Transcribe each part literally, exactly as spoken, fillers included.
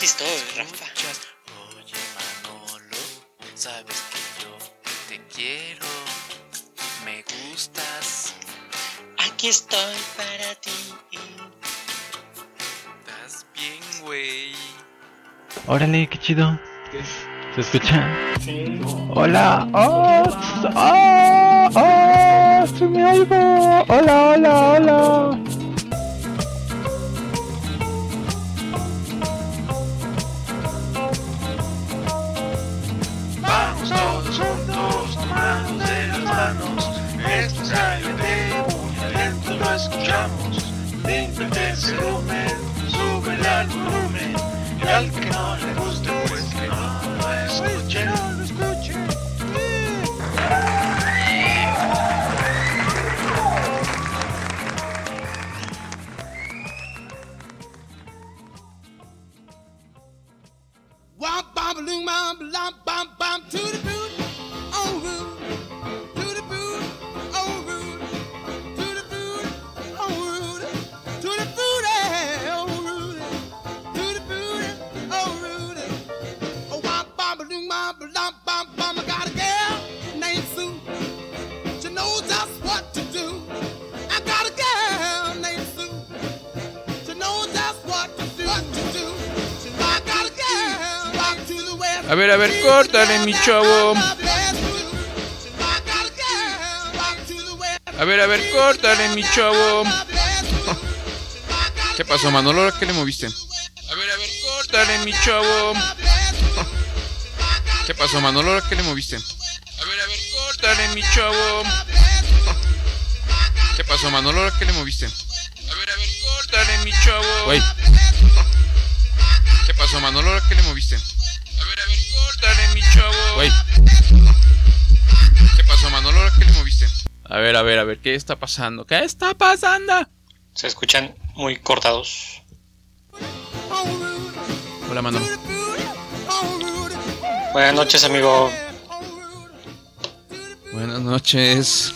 Aquí estoy, Rafa. Oye, Manolo, sabes que yo te quiero, me gustas. Aquí estoy para ti. ¿Estás bien, güey? Órale, qué chido. ¿Se escucha? Sí. Hola. ¡Oh! ¡Oh! ¡Oh! ¡Se me oigo! ¡Hola, hola, hola! Vamos todos juntos, tomados de las manos. Esto es realmente muy lento, lo escuchamos. Límpiate el volumen, sube al volumen. Y al que no le guste, pues que no lo escuche. No lo escuche. Wop bop loom bop lop bop bop to the boot, oh root, to the boot, oh root, to the boot, oh root, to the boot, oh root, to the boot, oh root. Oh wop bop loom bop lop bop bop. I got a girl named Sue. She knows just what to do. I got a girl named Sue. She knows just what to do. What to do. I got a girl rock to the west. A ver, a ver, córtale, mi chavo. A ver, a ver, córtale, mi chavo. ¿Qué pasó, Manolo? ¿Qué le moviste? A ver, a ver, córtale, mi chavo. ¿Qué pasó, Manolo? ¿Qué le moviste? A ver, a ver, córtale, mi chavo. ¿Qué pasó, Manolo? ¿Qué le moviste? A ver, a ver, córtale, mi chavo. Güey. ¿Qué pasó, Manolo? ¿Qué le moviste? A ver, a ver, córtale, mi chavo. Güey. ¿Qué pasó, Manolo? ¿Qué le moviste? A ver, a ver, a ver, ¿qué está pasando? ¿Qué está pasando? Se escuchan muy cortados. Hola, Manolo. Buenas noches, amigo. Buenas noches.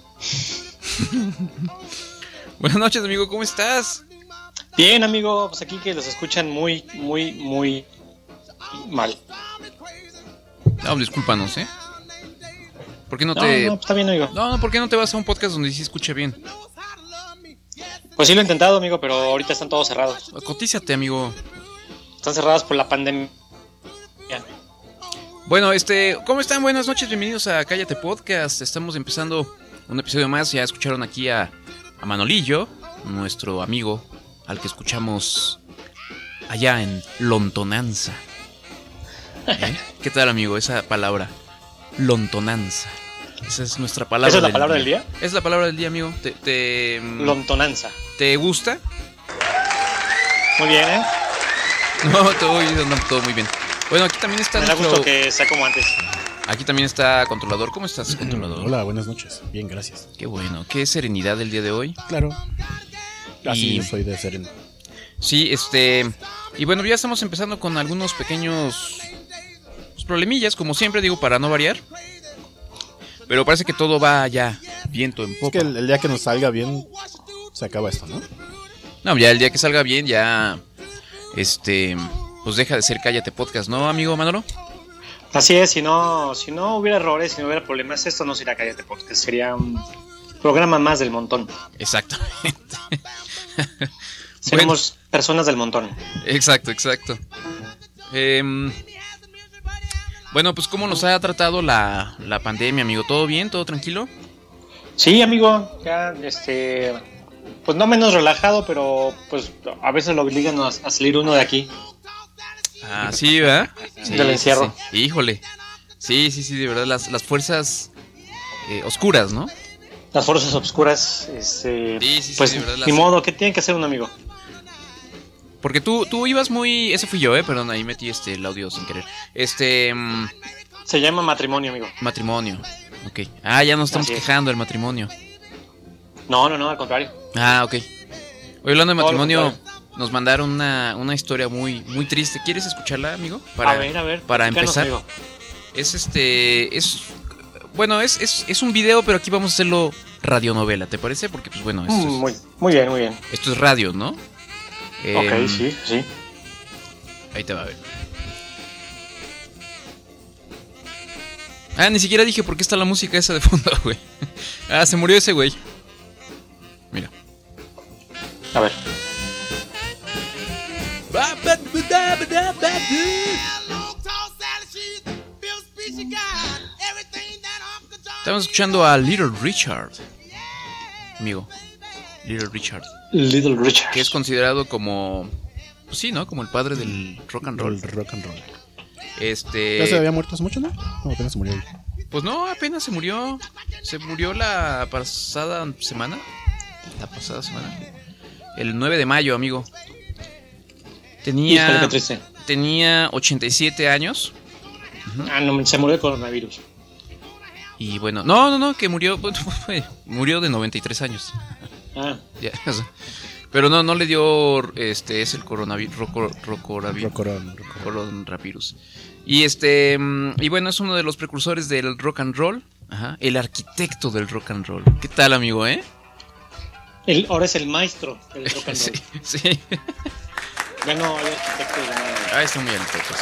Buenas noches, amigo, ¿cómo estás? Bien, amigo, pues aquí que los escuchan muy, muy, muy mal. No, discúlpanos, ¿eh? ¿Por qué no No, te...? no, pues está bien, amigo. No, no, ¿por qué no te vas a un podcast donde sí se escuche bien? Pues sí lo he intentado, amigo, pero ahorita están todos cerrados. Cotízate, amigo. Están cerrados por la pandemia. Bueno, este, ¿cómo están? Buenas noches, bienvenidos a Cállate Podcast. Estamos empezando un episodio más. Ya escucharon aquí a, a Manolillo, nuestro amigo, al que escuchamos allá en Lontonanza. ¿Eh? ¿Qué tal, amigo? Esa palabra, Lontonanza. Esa es nuestra palabra. ¿Esa es la del palabra día. del día? Es la palabra del día, amigo. ¿Te, te, Lontonanza. ¿Te gusta? Muy bien, ¿eh? No, todo, no, todo muy bien. Bueno, aquí también está Me da nuestro... gusto que sea como antes. Aquí también está Controlador. ¿Cómo estás, Controlador? Hola, buenas noches. Bien, gracias. Qué bueno. Qué serenidad el día de hoy. Claro. Así Y- yo soy de sereno. Sí, este... Y bueno, ya estamos empezando con algunos pequeños pues, problemillas, como siempre, digo, para no variar. Pero parece que todo va ya viento en Es popa. que el, el día que nos salga bien, se acaba esto, ¿no? No, ya el día que salga bien, ya... Este... Pues deja de ser Cállate Podcast, ¿no, amigo Manolo? Así es, si no, si no hubiera errores, si no hubiera problemas, esto no sería Cállate Podcast, sería un programa más del montón. Exactamente. Seremos personas del montón. Exacto, exacto. Eh, bueno, pues ¿cómo nos ha tratado la, la pandemia, amigo? ¿Todo bien? ¿Todo tranquilo? Sí, amigo, ya, este, pues no menos relajado, pero pues a veces lo obligan a, a salir uno de aquí. Ah, sí, ¿verdad? Sí, Del encierro. sí, sí. Híjole. Sí, sí, sí, de verdad, las, las fuerzas eh, oscuras, ¿no? Las fuerzas obscuras, este, Sí, sí, sí, pues de verdad, las- ni modo, ¿qué tiene que hacer un amigo? Porque tú, tú ibas muy... Ese fui yo, ¿eh? Perdón, ahí metí este, el audio sin querer. Este... mm, Se llama matrimonio, amigo. matrimonio. Ok. Ah, ya nos estamos Así es. quejando del matrimonio. No, no, no, al contrario. Ah, ok. Hoy hablando de Todo lo matrimonio, contrario. nos mandaron una, una historia muy, muy triste. ¿Quieres escucharla, amigo? Para, a ver, a ver. para platícanos, empezar. amigo. Es este... Es... Bueno, es, es, es un video, pero aquí vamos a hacerlo radionovela, ¿te parece? Porque, pues bueno, esto, Mm, es, muy, muy bien, muy bien. esto es radio, ¿no? Ok, Em, sí, sí. Ahí te va a ver. Ah, ni siquiera dije por qué está la música esa de fondo, güey. Ah, se murió ese güey. Mira. A ver. Estamos escuchando a Little Richard. Amigo. Little Richard. Little Richard. Que es considerado como... Pues sí, ¿no? Como el padre del rock and roll. El rock and roll. Este... ¿Ya se había muerto hace mucho, no? No, apenas se murió hoy. Pues no, apenas se murió. Se murió la pasada semana. La pasada semana. El nueve de mayo, amigo. Tenía... Híjole, qué triste. Tenía ochenta y siete años. Ah, no, se murió de coronavirus. Y bueno, no, no, no, que murió... Murió de noventa y tres años. Ah. Ya, o sea, pero no, no le dio... Este, es el coronavirus... Roco, rocoravirus. Rocorón, Coronavirus. Y este... Y bueno, es uno de los precursores del rock and roll. Ajá. El arquitecto del rock and roll. ¿Qué tal, amigo, eh? El, ahora es el maestro del rock and roll. Sí, sí. Ya no hay arquitecto de nada. Ah, está muy alto. Pues.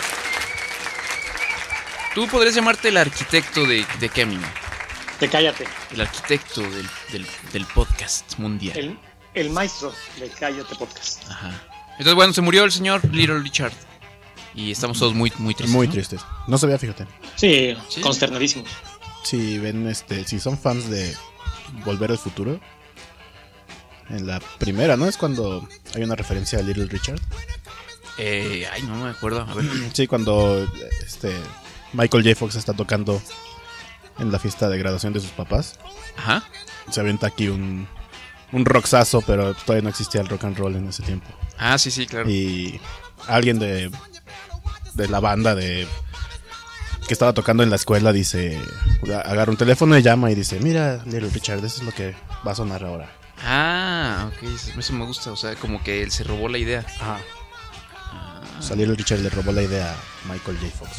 Tú podrías llamarte el arquitecto de, de qué, amigo. Te cállate. El arquitecto del, del, del podcast mundial. El, el maestro de Cállate Podcast. Ajá. Entonces, bueno, se murió el señor Little Richard. Y estamos todos muy, muy tristes. Muy ¿no? tristes. No sabía, fíjate. Sí, Sí. consternadísimos. Si ven, este, si son fans de Volver al Futuro, en la primera, ¿no? Es cuando hay una referencia a Little Richard. Eh, ay, no me acuerdo. A ver. Sí, cuando este Michael J. Fox está tocando en la fiesta de graduación de sus papás. Ajá. Se avienta aquí un, un rocksazo, pero todavía no existía el rock and roll en ese tiempo. Ah, sí, sí, claro. Y alguien de, de la banda de que estaba tocando en la escuela dice, agarra un teléfono y llama y dice, mira, Little Richard, eso es lo que va a sonar ahora. Ah, ok, eso, eso me gusta. O sea, como que él se robó la idea. Ajá. O sea, Little Richard le robó la idea a Michael J. Fox.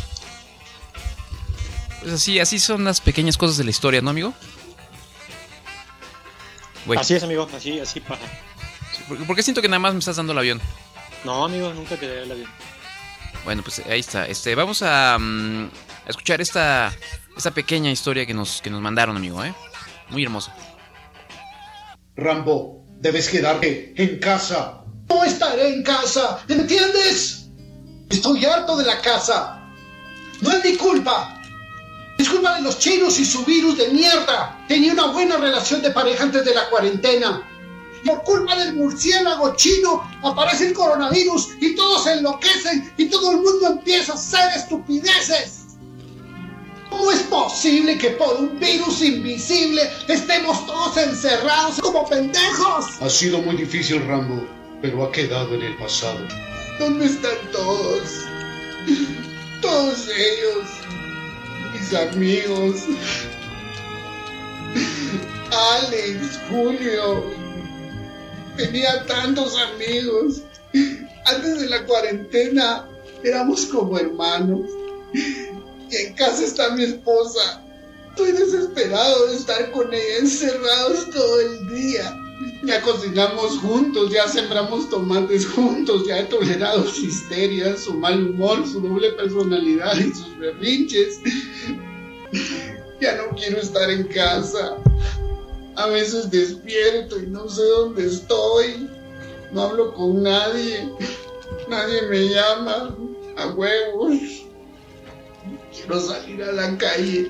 Pues así, así son las pequeñas cosas de la historia, ¿no, amigo? Güey, Así es, amigo, así, así pasa. ¿por, ¿por qué siento que nada más me estás dando el avión? No, amigo, nunca te daré la vida. Bueno, pues ahí está. Este, vamos a, um, a escuchar esta, esta pequeña historia que nos, que nos mandaron, amigo, ¿eh? Muy hermosa. Rambo, debes quedarte en casa. No estaré en casa, ¿entiendes? Estoy harto de la casa. No es mi culpa. Es culpa de los chinos y su virus de mierda. Tenía una buena relación de pareja antes de la cuarentena. Por culpa del murciélago chino aparece el coronavirus y todos se enloquecen y todo el mundo empieza a hacer estupideces. ¿Cómo es posible que por un virus invisible estemos todos encerrados como pendejos? Ha sido muy difícil, Rambo, pero ha quedado en el pasado. ¿Dónde están todos? Todos ellos. Mis amigos. Alex, Julio. Tenía tantos amigos. Antes de la cuarentena éramos como hermanos. Y en casa está mi esposa. Estoy desesperado de estar con ella, encerrados todo el día. Ya cocinamos juntos, ya sembramos tomates juntos, ya he tolerado su histeria, su mal humor, su doble personalidad y sus berrinches. Ya no quiero estar en casa. A veces despierto y no sé dónde estoy. No hablo con nadie. Nadie me llama. A huevos. Quiero salir a la calle.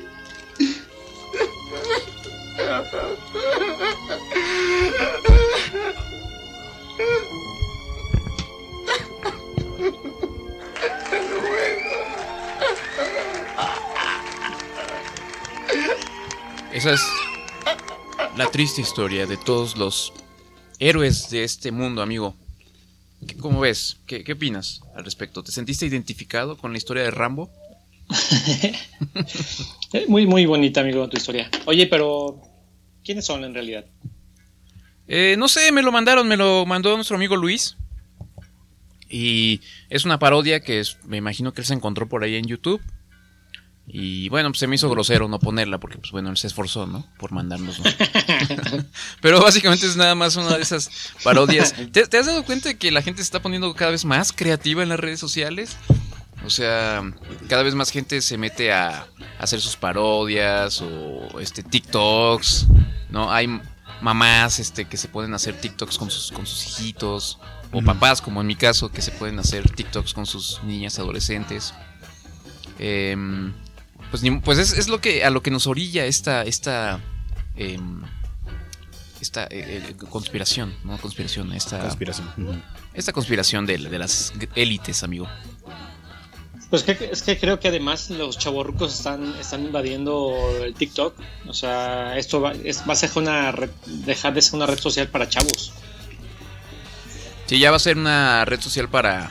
Esa es la triste historia de todos los héroes de este mundo, amigo. ¿Cómo ves? ¿Qué, qué opinas al respecto? ¿Te sentiste identificado con la historia de Rambo? Muy, muy bonita, amigo, tu historia. Oye, pero ¿quiénes son en realidad? Eh, no sé, me lo mandaron, me lo mandó nuestro amigo Luis. Y es una parodia que es, me imagino que él se encontró por ahí en YouTube. Y bueno, pues se me hizo grosero no ponerla porque, pues bueno, él se esforzó, ¿no? Por mandarnos, ¿no? Pero básicamente es nada más una de esas parodias. ¿Te, ¿Te has dado cuenta de que la gente se está poniendo cada vez más creativa en las redes sociales? O sea, cada vez más gente se mete a, a hacer sus parodias o este TikToks, ¿no? Hay mamás este, que se pueden hacer TikToks con sus, con sus hijitos. O papás, como en mi caso, que se pueden hacer TikToks con sus niñas adolescentes. Eh, pues pues es, es lo que a lo que nos orilla esta esta eh, esta eh, conspiración, no conspiración, esta Conspiración. Uh-huh. esta conspiración de, de las élites, amigo. Pues que, es que creo que además los chavorrucos están, están invadiendo el TikTok. O sea, esto va, es, va a ser una red, dejar de ser una red social para chavos. Sí, ya va a ser una red social para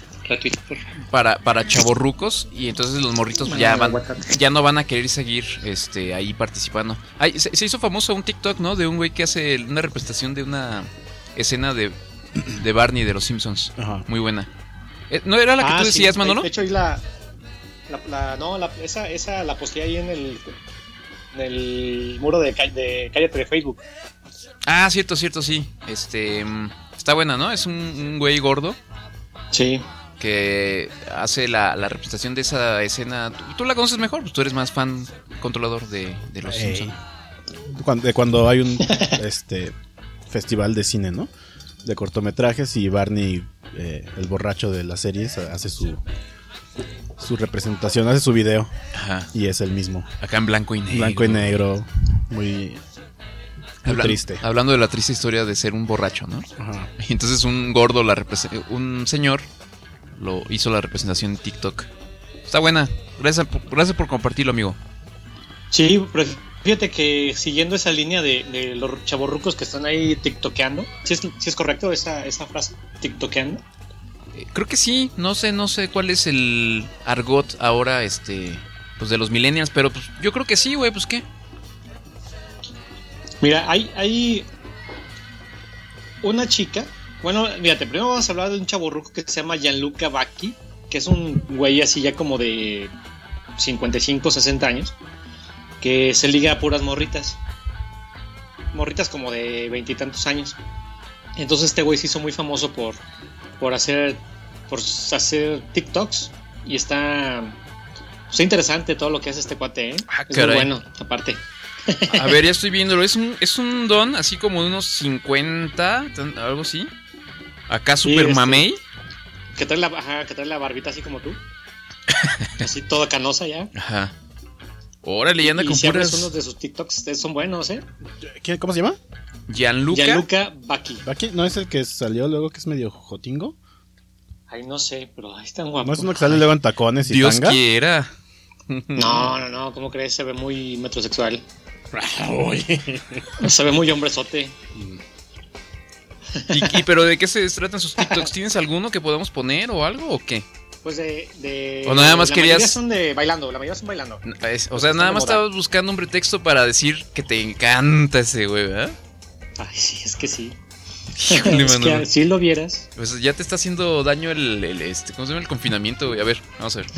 para para chavorrucos y entonces los morritos ya van, ya no van a querer seguir este ahí participando. Ay, se, se hizo famoso un TikTok, ¿no? De un güey que hace una representación de una escena de, de Barney de los Simpsons. Ajá. Muy buena. ¿No era la que ah, tú decías, sí, Manolo? De hecho, ahí la, la, la no, la, esa, esa la posteé ahí en el, en el muro de, de Cállate de Facebook. Ah, cierto, cierto, sí. Este, está buena, ¿no? Es un, un güey gordo. Sí. Que hace la, la representación de esa escena. ¿Tú, tú la conoces mejor? Pues tú eres más fan controlador de, de los hey. Simpsons. Cuando, de cuando hay un este festival de cine, ¿no? De cortometrajes y Barney, eh, el borracho de las series, hace su su representación, hace su video. Ajá. Y es el mismo. Acá en blanco y negro. Blanco y negro. Muy, muy Habla, triste. Hablando de la triste historia de ser un borracho, ¿no? Ajá. Y entonces un gordo, la represent- un señor, lo hizo la representación en TikTok. Está buena. Gracias, gracias por compartirlo, amigo. Sí, pero fíjate que siguiendo esa línea de, de los chavorrucos que están ahí tiktokeando, ¿sí es, sí es correcto esa, esa frase? ¿Tiktokeando? Eh, creo que sí, no sé, no sé cuál es el argot ahora, este, pues de los millennials, pero pues yo creo que sí, güey, pues qué. Mira, hay, hay una chica, bueno, fíjate, primero vamos a hablar de un chavorruco que se llama Gianluca Vacchi, que es un güey así ya como de cincuenta y cinco, sesenta años, que se liga a puras morritas. Morritas como de veintitantos años. Entonces este güey se hizo muy famoso por, por hacer por hacer TikToks. Y está, está interesante todo lo que hace este cuate, ¿eh? Ah, es muy bueno, aparte. A ver, ya estoy viéndolo. Es un, es un don así como de unos cincuenta, algo así. Acá super sí, mamey. Que trae la, ajá, que trae la barbita así como tú. Así toda canosa ya. Ajá. Órale, ya anda con si puras... unos de sus TikToks son buenos, ¿eh? ¿Quién, ¿Cómo se llama? Gianluca. Gianluca Vacchi. ¿Vacchi? ¿No es el que salió luego que es medio jotingo? Ay, no sé, pero ahí están guapos. ¿No es uno que sale luego en tacones y Dios tanga? quiera. No, no, no, ¿cómo crees? Se ve muy metrosexual. Se ve muy hombrezote. ¿Y, y pero de qué se tratan sus TikToks? ¿Tienes alguno que podamos poner o algo o qué? Pues de, de o nada más la querías... mayoría son de bailando, la mayoría son bailando. Es, o sea, nada más estabas buscando un pretexto para decir que te encanta ese güey, ¿verdad? Ay, sí, es que sí. Híjole, es que si lo vieras. Pues ya te está haciendo daño el, el este, ¿cómo se llama? El confinamiento, güey. A ver, vamos a ver.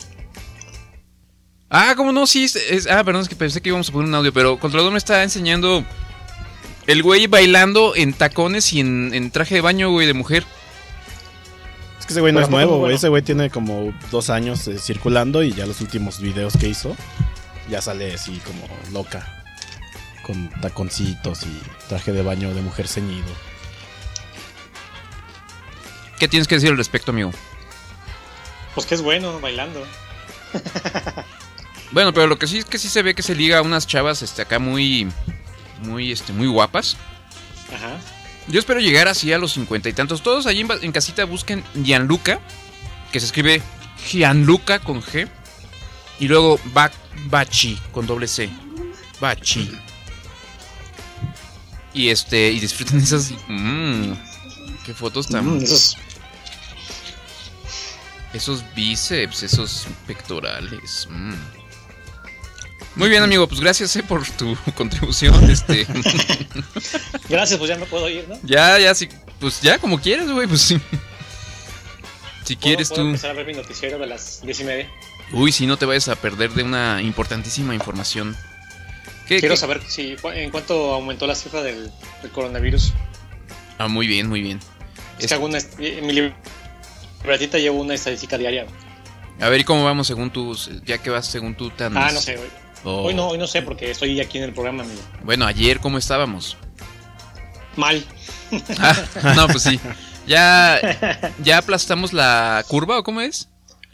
Ah, ¿cómo no? Sí, es, es, ah, perdón, es que pensé que íbamos a poner un audio, pero Controlador me está enseñando el güey bailando en tacones y en, en traje de baño, güey, de mujer. Es que ese güey no es nuevo, güey. Bueno. Ese güey tiene como dos años eh, circulando y ya los últimos videos que hizo ya sale así como loca. Con taconcitos y traje de baño de mujer ceñido. ¿Qué tienes que decir al respecto, amigo? Pues que es bueno bailando. Bueno, pero lo que sí es que sí se ve que se liga a unas chavas este, acá muy, muy, este, muy guapas. Ajá. Yo espero llegar así a los cincuenta y tantos. Todos allí en, en casita busquen Gianluca, que se escribe Gianluca con G. Y luego Vacchi con doble C. Vacchi. Y este, y disfruten esas. Mmm, qué fotos tan. Mm, esos... esos bíceps, esos pectorales. Mm. Muy bien, amigo, pues gracias eh, por tu contribución. Este. Gracias, pues ya me puedo ir, ¿no? Ya, ya, sí, pues ya, como quieras, güey, pues sí. Si quieres ¿Puedo tú. empezar a ver mi noticiero de las diez y media? Uy, si no te vayas a perder de una importantísima información. ¿Qué, Quiero qué? saber si en cuánto aumentó la cifra del, del coronavirus. Ah, muy bien, muy bien. Es, Es- que hago una, en mi libretita llevo una estadística diaria. A ver, ¿y cómo vamos según tú? Ya que vas según tú tan... Ah, no sé. Hoy, Oh. hoy no, hoy no sé porque estoy aquí en el programa, amigo. Bueno, ayer, ¿cómo estábamos? Mal. Ah, no, pues sí. ¿Ya, ¿Ya aplastamos la curva o cómo es?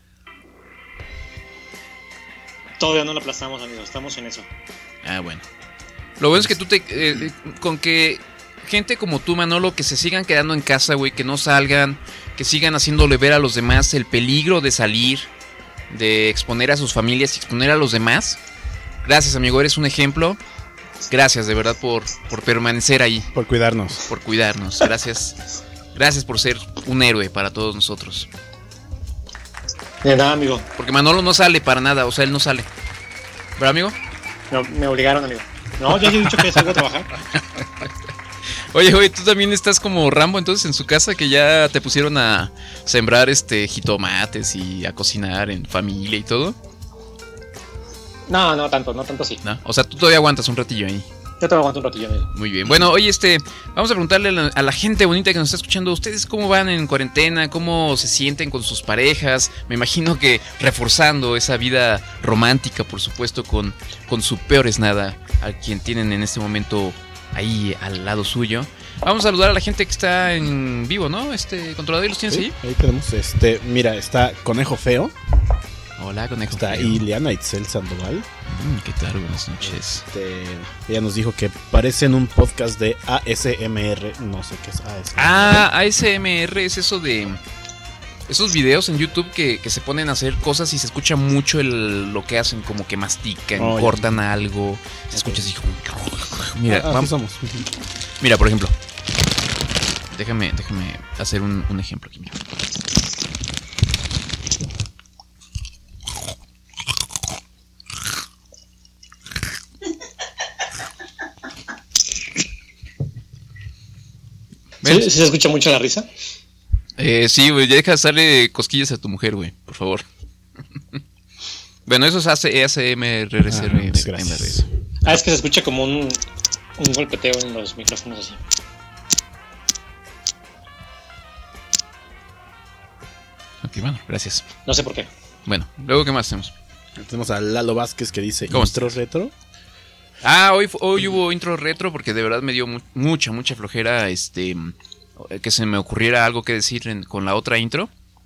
Todavía no la aplastamos, amigo. Estamos en eso. Ah, bueno. Lo bueno es que tú te... eh, con que gente como tú, Manolo, que se sigan quedando en casa, güey, que no salgan, que sigan haciéndole ver a los demás el peligro de salir, de exponer a sus familias y exponer a los demás. Gracias, amigo, eres un ejemplo. Gracias, de verdad, por, por permanecer ahí, Por cuidarnos. por cuidarnos. Gracias. Gracias por ser un héroe para todos nosotros. De nada, amigo. Porque Manolo no sale para nada, o sea, él no sale. ¿Verdad, amigo? No, me obligaron, amigo. No, ya he dicho que salgo a trabajar. Oye, oye, tú también estás como Rambo entonces en su casa, que ya te pusieron a sembrar este jitomates y a cocinar en familia y todo. No, no tanto, no tanto así. ¿No? O sea, tú todavía aguantas un ratillo ahí. Yo te lo aguanto un ratillo, amigo. Muy bien. Bueno, oye, este, vamos a preguntarle a la, a la gente bonita que nos está escuchando, ¿ustedes cómo van en cuarentena? ¿Cómo se sienten con sus parejas? Me imagino que reforzando esa vida romántica, por supuesto, con, con su peor es nada, a quien tienen en este momento ahí al lado suyo. Vamos a saludar a la gente que está en vivo, ¿no? Este, controlador, ¿los tienes Sí, ahí? ahí tenemos, este, mira, está Conejo Feo, Hola, conejo. está feo. Ileana Itzel Sandoval. Mm, ¿Qué tal? Buenas noches. Este, ella nos dijo que parecen un podcast de A S M R, no sé qué es A S M R. Ah, A S M R es eso de... Esos videos en YouTube que, que se ponen a hacer cosas y se escucha mucho el, lo que hacen, como que mastican, Oh, ya. cortan algo, se escucha así como... Mira, Ah, así vamos, somos. mira, por ejemplo. Déjame, déjame hacer un, un ejemplo aquí, mira. ¿Sí, ¿Ves? sí se escucha mucho la risa? Eh, sí, güey, ya deja de darle cosquillas a tu mujer, güey, por favor. Bueno, eso es A S M R. Ah, muchas gracias. Ah, es que se escucha como un, un golpeteo en los micrófonos así. Ok, bueno, gracias. No sé por qué. Bueno, luego, ¿qué más tenemos? Tenemos a Lalo Vázquez que dice ¿Cómo intro retro. Ah, hoy, fu- hoy hubo intro retro porque de verdad me dio mu- mucha, mucha flojera este que se me ocurriera algo que decir en- con la otra intro.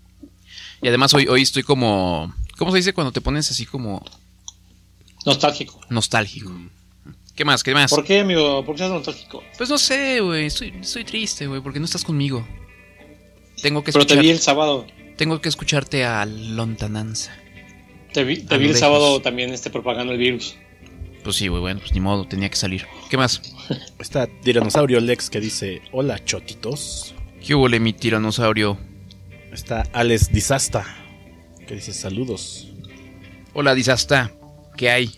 Y además hoy, hoy estoy como... ¿Cómo se dice cuando te pones así como Nostálgico. nostálgico? ¿Qué más? ¿Qué más? ¿Por qué, amigo? ¿Por qué estás nostálgico? Pues no sé, güey. Estoy, estoy triste, güey, porque no estás conmigo. Tengo que Pero te escuchar, vi el sábado. tengo que escucharte a lontananza. Te vi, te A vi lo el lejos. sábado también este, propagando el virus. Pues sí, güey, bueno, pues ni modo, tenía que salir. ¿Qué más? Está Tiranosaurio Lex que dice hola chotitos. ¿Qué hubo, mi tiranosaurio? Está Alex Disasta que dice saludos. Hola, Disasta. ¿Qué hay?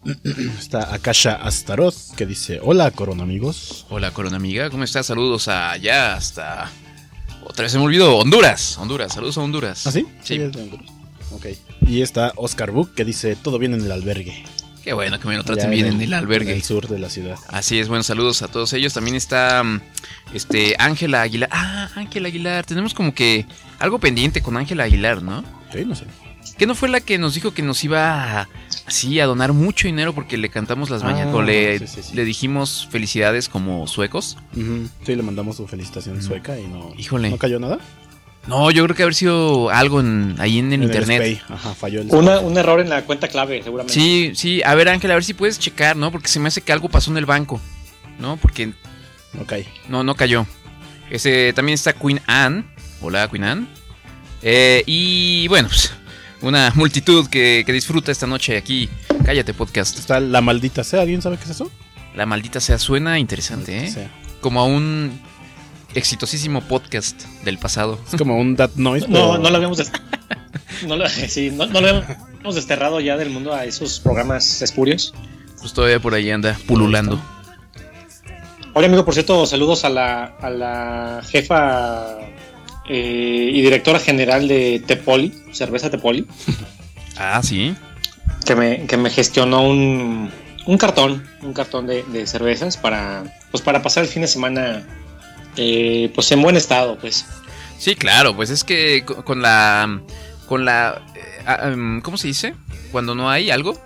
Está Akasha Astaroth que dice hola corona amigos. Hola, Corona Amiga, ¿cómo estás? Saludos allá hasta... Otra vez se me olvidó, Honduras, Honduras, saludos a Honduras. ¿Ah, sí? Sí. es de Honduras. Ok. Y está Oscar Book que dice todo bien en el albergue. Qué bueno que me lo traten Allá bien en en el albergue. En el sur de la ciudad. Así es, buenos saludos a todos ellos. También está mm, este Ángela Aguilar. Ah, Ángela Aguilar, tenemos como que algo pendiente con Ángela Aguilar, ¿no? Sí, no sé. ¿Qué no fue la que nos dijo que nos iba a, así a donar mucho dinero porque le cantamos las Ah, mañanas? O le, sí, sí, sí. le dijimos felicidades como suecos. Ujú. Sí, le mandamos su felicitación sueca y no, Híjole. no cayó nada. No, yo creo que haber sido algo en, ahí en el En internet. El SPAY. Ajá, falló el Una, un error en la cuenta clave, seguramente. Sí, sí, a ver Ángel, a ver si puedes checar, ¿no? Porque se me hace que algo pasó en el banco, ¿no? Porque Ok. no, no cayó. Ese, también está Queen Anne. Hola, Queen Anne. Eh, y bueno, pues, una multitud que, que disfruta esta noche aquí. Cállate, podcast. Está La Maldita Sea. ¿Alguien sabe qué es eso? La maldita sea, suena interesante, ¿eh? O sea, Como a un exitosísimo podcast del pasado. es como un That Noise. No, pero- no lo habíamos des- no, lo, sí, no, no lo habíamos desterrado ya del mundo a esos programas espurios. Pues todavía por ahí anda pululando. Oye, amigo, por cierto, saludos a la, a la jefa eh, y directora general de Tepoli, cerveza Tepoli. Ah, sí. Que me, que me gestionó un, un cartón, un cartón de, de cervezas para, pues para pasar el fin de semana, eh, pues en buen estado, pues. Sí, claro, pues es que con, con la, con la, eh, um, ¿cómo se dice? Cuando no hay algo.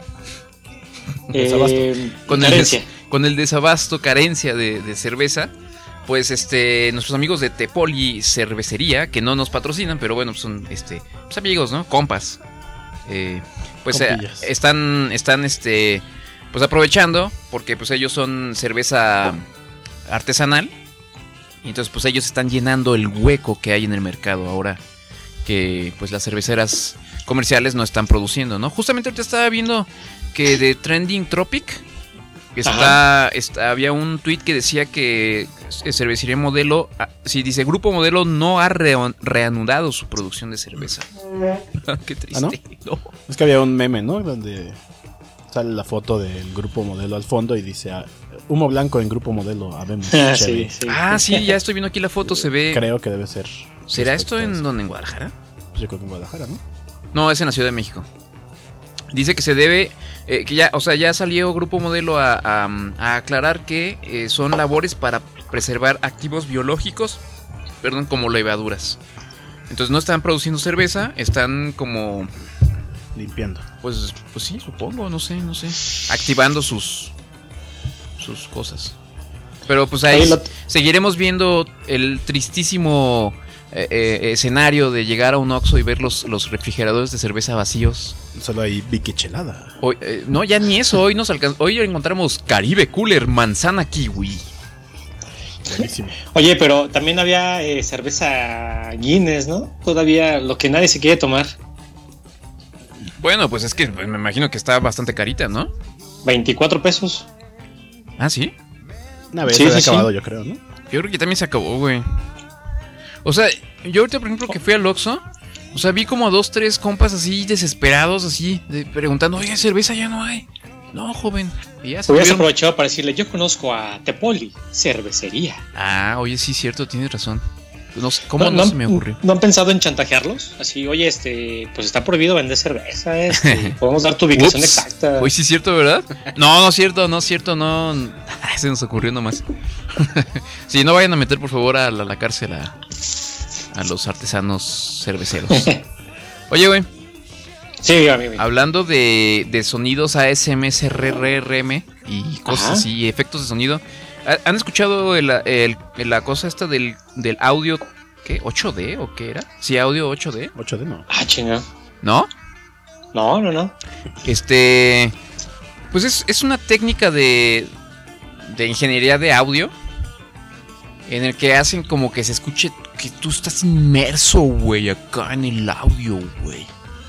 Eh, Con el, carencia. des, con el desabasto, carencia de, de cerveza, pues este nuestros amigos de Tepoli Cervecería, que no nos patrocinan, pero bueno, son este pues amigos, ¿no? Compas. Eh, pues eh, están están este pues aprovechando porque pues ellos son cerveza artesanal y entonces pues ellos están llenando el hueco que hay en el mercado ahora que pues las cerveceras comerciales no están produciendo, ¿no? Justamente ahorita estaba viendo que de Trending Tropic está, está había un tweet que decía que Cervecería Modelo, sí, dice Grupo Modelo no ha re, reanudado su producción de cerveza. Qué triste. ¿Ah, no? No. Es que había un meme, ¿no? Donde sale la foto del Grupo Modelo al fondo y dice ah, humo blanco en Grupo Modelo, habemos. Ah, sí, sí. Ah, sí, ya estoy viendo aquí la foto, se ve. Creo que debe ser. ¿Será esto en dónde? ¿En Guadalajara? Yo creo que en Guadalajara, ¿no? No, es en la Ciudad de México. Dice que se debe, eh, que ya, o sea, ya salió Grupo Modelo a, a, a aclarar que eh, son labores para preservar activos biológicos, perdón, como levaduras. Entonces no están produciendo cerveza, están como limpiando. Pues, pues sí, supongo, no sé, no sé, activando sus sus cosas. Pero pues ahí lo... seguiremos viendo el tristísimo eh, eh, escenario de llegar a un Oxxo y ver los, los refrigeradores de cerveza vacíos. Solo hay Vicky Chelada. Hoy, eh, no, ya ni eso. Hoy nos alcan- Hoy encontramos Caribe Cooler, manzana kiwi. Buenísimo. Oye, pero también había eh, cerveza Guinness, ¿no? Todavía lo que nadie se quiere tomar. Bueno, pues es que pues, me imagino que está bastante carita, ¿no? veinticuatro pesos. Ah, ¿sí? Una vez Sí, se había sí, acabado, sí. yo creo, ¿no? Yo creo que también se acabó, güey. O sea, yo ahorita, por ejemplo, que fui al Oxxo, o sea, vi como a dos, tres compas así desesperados, así, de, preguntando, oye, cerveza ya no hay. No, joven. Y ya se Hubieras tuvieron... aprovechado para decirle, yo conozco a Tepoli Cervecería. Ah, oye, sí, cierto, tienes razón. No sé, ¿cómo no, no, no se me ocurrió? ¿No han pensado en chantajearlos? Así, oye, este, pues está prohibido vender cerveza, este, podemos dar tu ubicación Ups. exacta. Oye, sí es cierto, ¿verdad? No, no es cierto, no es cierto, no. Se nos ocurrió nomás. Sí, no vayan a meter, por favor, a la, la cárcel a, a los artesanos cerveceros. Oye, güey. Sí, dígame, dígame. Hablando de, de sonidos A S M R R M y cosas Ajá. así, efectos de sonido. ¿Han escuchado el, el, el- la cosa esta del, del audio, qué? ¿ocho D o qué era? Sí, audio ocho D. ocho D no. Ah, chinga. ¿No? No, no, no. Este. Pues es, es una técnica de. de ingeniería de audio. En el que hacen como que se escuche que tú estás inmerso, güey, acá en el audio, güey.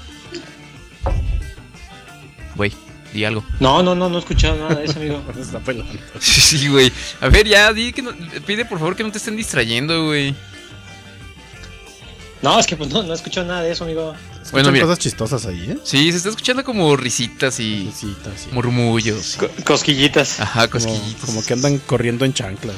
Güey, di algo. No, no, no, no he escuchado nada de eso, amigo. Está pelando. Sí, güey. A ver, ya, di que no, pide por favor que no te estén distrayendo, güey. No, es que pues no, no he escuchado nada de eso, amigo. Bueno, mira. Cosas chistosas ahí, ¿eh? Sí, se está escuchando como risitas y Cositas, sí. murmullos. Co- cosquillitas. Ajá, Como, cosquillitas. como que andan corriendo en chanclas.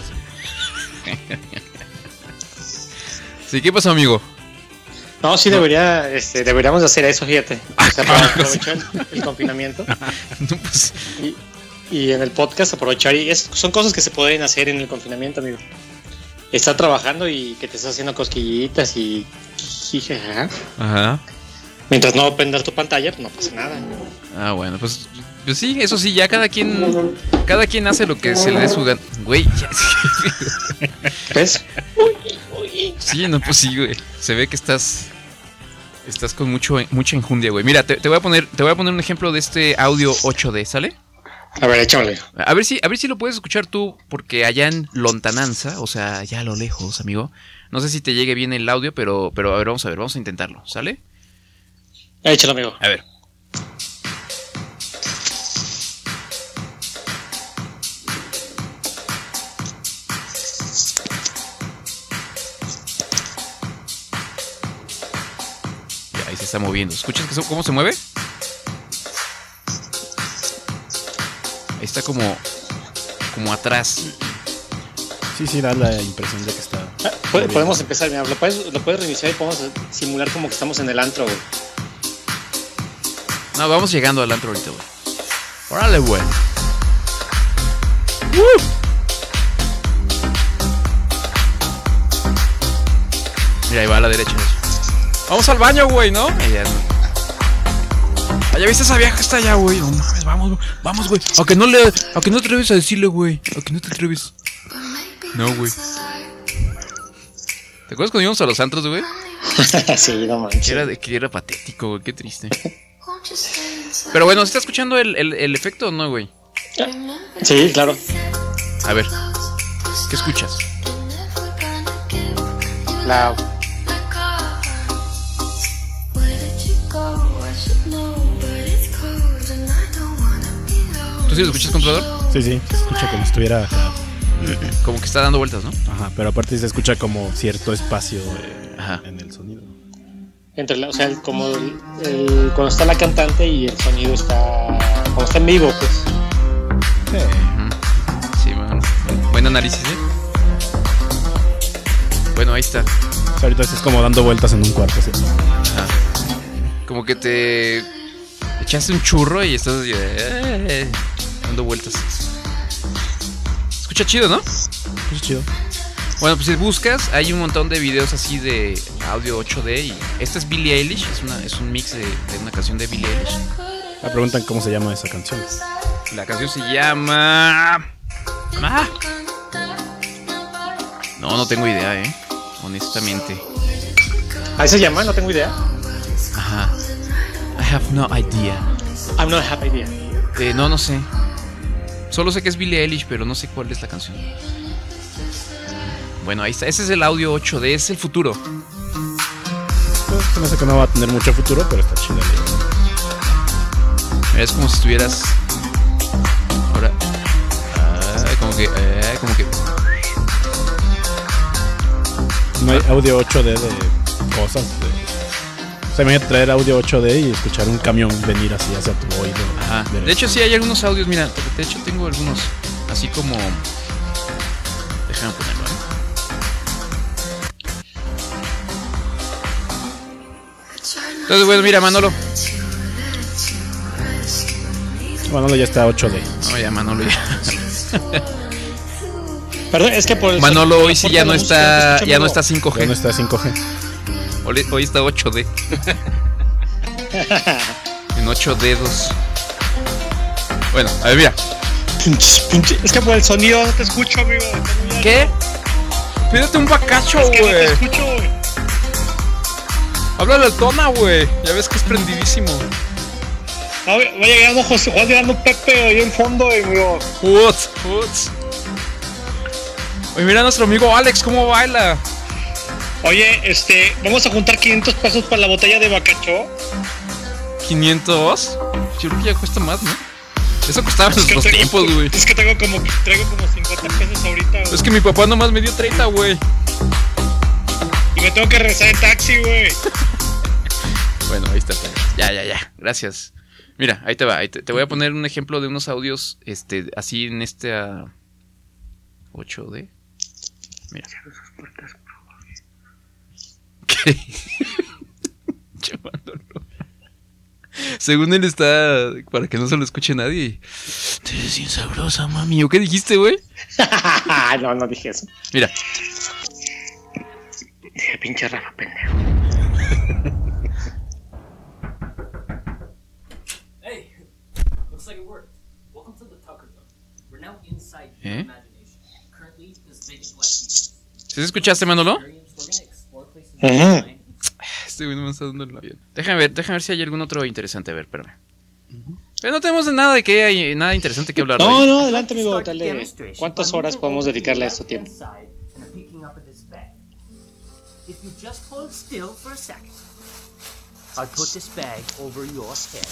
Sí, ¿qué pasó, amigo? No, sí debería, este, deberíamos de hacer eso, fíjate. O sea, para aprovechar el confinamiento No, pues, y, y en el podcast aprovechar. Y es, son cosas que se pueden hacer en el confinamiento, amigo. Estar trabajando y que te estás haciendo cosquillitas y... jijaja. ajá. Mientras no prendas tu pantalla, pues no pasa nada. Ah, bueno, pues, pues sí, eso sí, ya cada quien cada quien hace lo que se le dé su gana. Güey, ya. ¿Ves? Sí, no, pues sí, güey. Se ve que estás estás con mucho mucha enjundia, güey. Mira, te, te voy a poner te voy a poner un ejemplo de este audio ocho D, ¿sale? A ver, échale. A ver si a ver si lo puedes escuchar tú porque allá en lontananza, o sea, allá a lo lejos, amigo. No sé si te llegue bien el audio, pero pero a ver, vamos a ver, vamos a intentarlo, ¿sale? Échale, amigo. A ver. Ya, ahí se está moviendo. ¿Escuchas que se- cómo se mueve? Ahí está como como atrás. Sí, sí, da la impresión de que está. Ah, po- podemos empezar, mira, lo puedes, lo puedes reiniciar y podemos simular como que estamos en el antro, güey. No, vamos llegando al antro ahorita, güey. Órale, güey. ¡Uh! Mira, ahí va a la derecha. Vamos al baño, güey, ¿no? Allá, allá viste esa vieja que está allá, güey. No mames, vamos, vamos, güey. Aunque no le, aunque no te atreves a decirle, güey. Aunque no te atreves. No, güey. ¿Te acuerdas cuando íbamos a los antros, güey? Sí, no manches. Que era, que era patético, güey. Qué triste. Pero bueno, ¿se está escuchando el, el, el efecto o no, güey? Sí, claro. A ver. ¿Qué escuchas? La... ¿Tú sí lo escuchas, controlador? Sí, sí, se escucha como si estuviera acá. Como que está dando vueltas, ¿no? Ajá, pero aparte se escucha como cierto espacio eh, Ajá. en el sonido. Entre la, o sea, el- como el, el- cuando está la cantante y el sonido está... Cuando está en vivo, pues. Ujú. Sí, man. Buen análisis, ¿eh? Bueno, ahí está. O sea, ahorita estás como dando vueltas en un cuarto, ¿sí? Ajá. Como que te echaste un churro y estás eh, dando vueltas. Escucha chido, ¿no? Pues chido. Bueno, pues si buscas, hay un montón de videos así de audio ocho D. Y esta es Billie Eilish, es, una, es un mix de, de una canción de Billie Eilish. Me preguntan cómo se llama esa canción. La canción se llama... Ah. No, no tengo idea, eh. Honestamente. ¿Ahí se llama? No tengo idea. Ajá. I have no idea. I'm not happy idea. Eh, no, no sé. Solo sé que es Billie Eilish, pero no sé cuál es la canción. Bueno, ahí está. Ese es el audio ocho D, es el futuro. Pues se me hace que no va a tener mucho futuro, pero está chido. Es como si estuvieras... Ahora... Ah, como que... Eh, como que... No hay audio ocho D de cosas. De... O sea, imagínate traer audio ocho D y escuchar un camión venir así hacia tu oído. Ajá. derecho. De hecho, sí hay algunos audios. Mira, de hecho tengo algunos. Así como... Déjame ponerlo, ¿eh? Entonces, bueno, mira, Manolo. Manolo ya está ocho D. No, ya Manolo ya. Perdón, es que por el Manolo por hoy la sí puerta ya de no la música está, se escucha ya no muy está cinco Ya no G. está cinco G. Hoy, hoy está ocho D. En ocho dedos. Bueno, a ver, mira. Pinche, pinche. Es que por el sonido no te escucho, amigo. ¿Qué? Pídete un bacacho, Es que no te güey. escucho, güey. Háblale al Tona, güey. Ya ves que es prendidísimo. Va va llegando José, va llegando Pepe ahí en fondo, y amigo. What's, what's. Oye, mira a nuestro amigo Alex cómo baila. Oye, este, vamos a juntar quinientos pesos para la botella de bacacho. ¿quinientos? Yo creo que ya cuesta más, ¿no? Eso costaba en Es que nuestros traigo- tiempos, güey. Es que traigo como, traigo como cincuenta pesos ahorita, güey. Es que mi papá nomás me dio treinta, güey. Y me tengo que regresar en taxi, güey. Bueno, ahí está. Pues. Ya, ya, ya. Gracias. Mira, ahí te va. Ahí te, te voy a poner un ejemplo de unos audios, este, así en este uh, ocho D. Mira. ¿Qué? Chavándolo. Según él está para que no se lo escuche nadie. Te ves bien sabrosa, mami. ¿O qué dijiste, güey? No, no dije eso. Mira. Dije, pinche Rafa, pendejo. Hey, looks like it worked. Welcome to the Tucker Zone. We're now inside your ¿Eh? imagination. Currently, this vacant black piece. ¿Sí escuchaste, Manolo? We're gonna explore places Ujú. in your mind. Este güey no me está dando el avión. Déjame ver, déjame ver si hay algún otro interesante. A ver, espérame. Pero no tenemos nada de que hay nada interesante que hablar. No, hoy. no, adelante, amigo. Dale. ¿Cuántas horas podemos dedicarle a este tiempo? Inside and picking up at this bag. If you just hold still for a second, I'll put this bag over your head.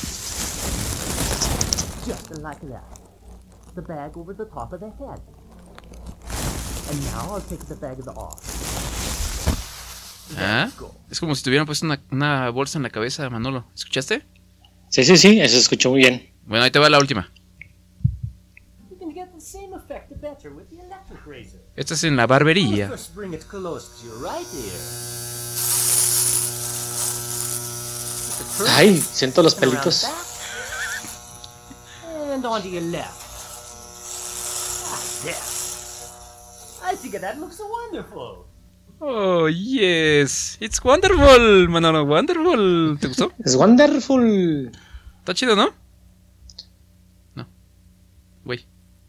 Just like that. The bag over the top of the head. And now I'll take the bag off. ¿Ah? Es como si te hubieran puesto una, una bolsa en la cabeza, Manolo. ¿Escuchaste? Sí, sí, sí, eso se escuchó muy bien. Bueno, ahí te va la última. You can get the same effect better with the electric razor. Esta es en la barbería. First bring it close to your right ear. Ay, siento los pelitos. and onto your left. Ah, there. I think that looks wonderful. Oh, yes. It's wonderful, Manolo, wonderful. ¿Te gustó? Es wonderful. Está chido, ¿no? No. Güey.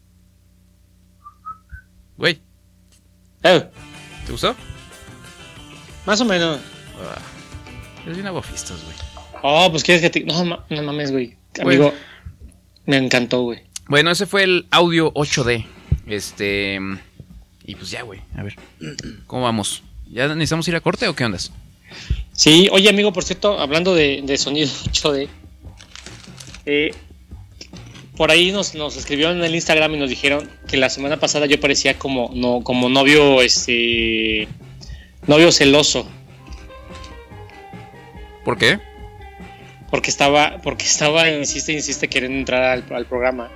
Güey. Eh, ¿Te gustó? más o menos. Ah, es bien aguafistas, güey. Oh, pues quieres que te... No, ma- no mames, güey. Amigo, Güey. me encantó, güey. Bueno, ese fue el audio ocho D. Este... Y pues ya, güey. A ver. ¿Cómo vamos? ¿Ya necesitamos ir a corte o qué ondas? Sí, oye, amigo, por cierto, hablando de, de sonido ocho D, eh, por ahí nos, nos escribieron en el Instagram y nos dijeron que la semana pasada yo parecía como, no, como novio, este... novio celoso. ¿Por qué? Porque estaba, porque estaba, insiste, insiste, queriendo entrar al, al programa.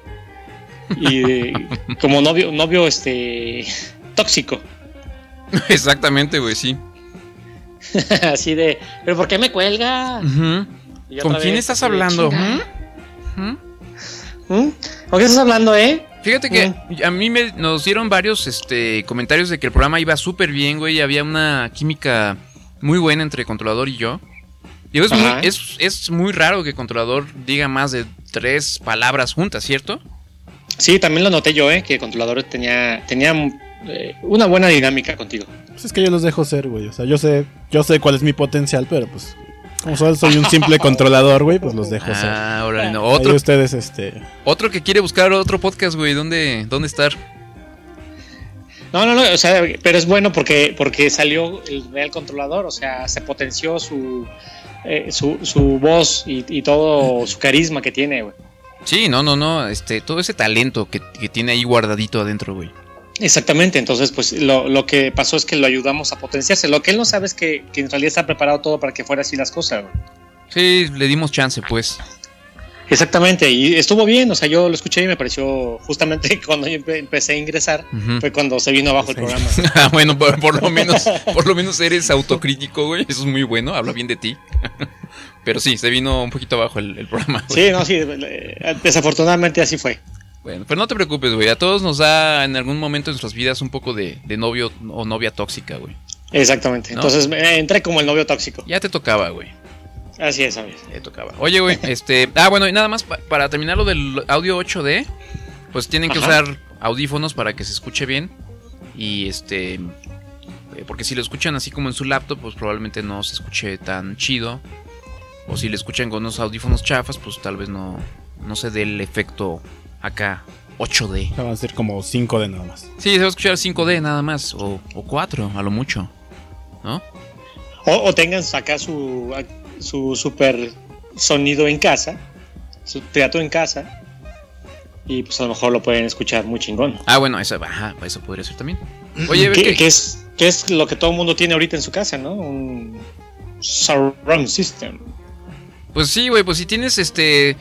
Y eh, como novio, novio, este, tóxico. Exactamente, güey, sí. Así de, ¿pero por qué me cuelga? Uh-huh. Y ¿Con otra quién vez, estás así de, hablando? "Chinga". ¿Mm? ¿Mm? ¿Mm? ¿Con qué estás hablando, eh? Fíjate que a mí me, nos dieron varios este, comentarios de que el programa iba súper bien, güey. Había una química muy buena entre Controlador y yo. Digo, es muy, Ajá. es, es muy raro que Controlador diga más de tres palabras juntas, ¿cierto? Sí, también lo noté yo, eh, que Controlador tenía, tenía eh, una buena dinámica contigo. Pues es que yo los dejo ser, güey. O sea, yo sé, yo sé cuál es mi potencial, pero pues como solo soy un simple controlador, güey, pues los dejo ser. Ah, órale, no. Ahí Otro, ustedes, este... otro que quiere buscar otro podcast, güey. ¿Dónde, dónde estar? No, no, no, o sea, pero es bueno porque, porque salió el real Controlador, o sea, se potenció su, eh, su, su voz y, y todo su carisma que tiene, güey. Sí, no, no, no. Este, todo ese talento que, que tiene ahí guardadito adentro, güey. Exactamente, entonces pues lo, lo que pasó es que lo ayudamos a potenciarse. Lo que él no sabe es que, que en realidad está preparado todo para que fuera así las cosas, güey. Sí, le dimos chance, pues. Exactamente, y estuvo bien, o sea, yo lo escuché y me pareció justamente cuando yo empe- empecé a ingresar, Ujú. fue cuando se vino abajo el programa. Ah, bueno, por, por lo menos, por lo menos eres autocrítico, güey. Eso es muy bueno, habla bien de ti. Pero sí, se vino un poquito abajo el, el programa, güey. Sí, no, sí, eh, desafortunadamente así fue. Bueno, pero no te preocupes, güey. A todos nos da en algún momento de nuestras vidas un poco de, de novio o novia tóxica, güey. Exactamente, ¿No? entonces eh, entré como el novio tóxico. Ya te tocaba, güey. Así es, amigo. Ya te tocaba. Oye, güey, este... Ah, bueno, y nada más pa- para terminar lo del audio ocho D, pues tienen que Ajá. usar audífonos para que se escuche bien. Y este... eh, Porque si lo escuchan así como en su laptop, pues probablemente no se escuche tan chido. O si lo escuchan con unos audífonos chafas, pues tal vez no, no se dé el efecto acá ocho D. Van a ser como cinco de nada más. Sí, se va a escuchar cinco D nada más, o, o cuatro a lo mucho, ¿no? O, o tengan acá su, su super sonido en casa, su teatro en casa, y pues a lo mejor lo pueden escuchar muy chingón. Ah, bueno, eso, ajá, eso podría ser también. Oye, ¿Qué, ¿qué, qué es, qué es lo que todo el mundo tiene ahorita en su casa, no? Un surround system. Pues sí, güey, pues si tienes este...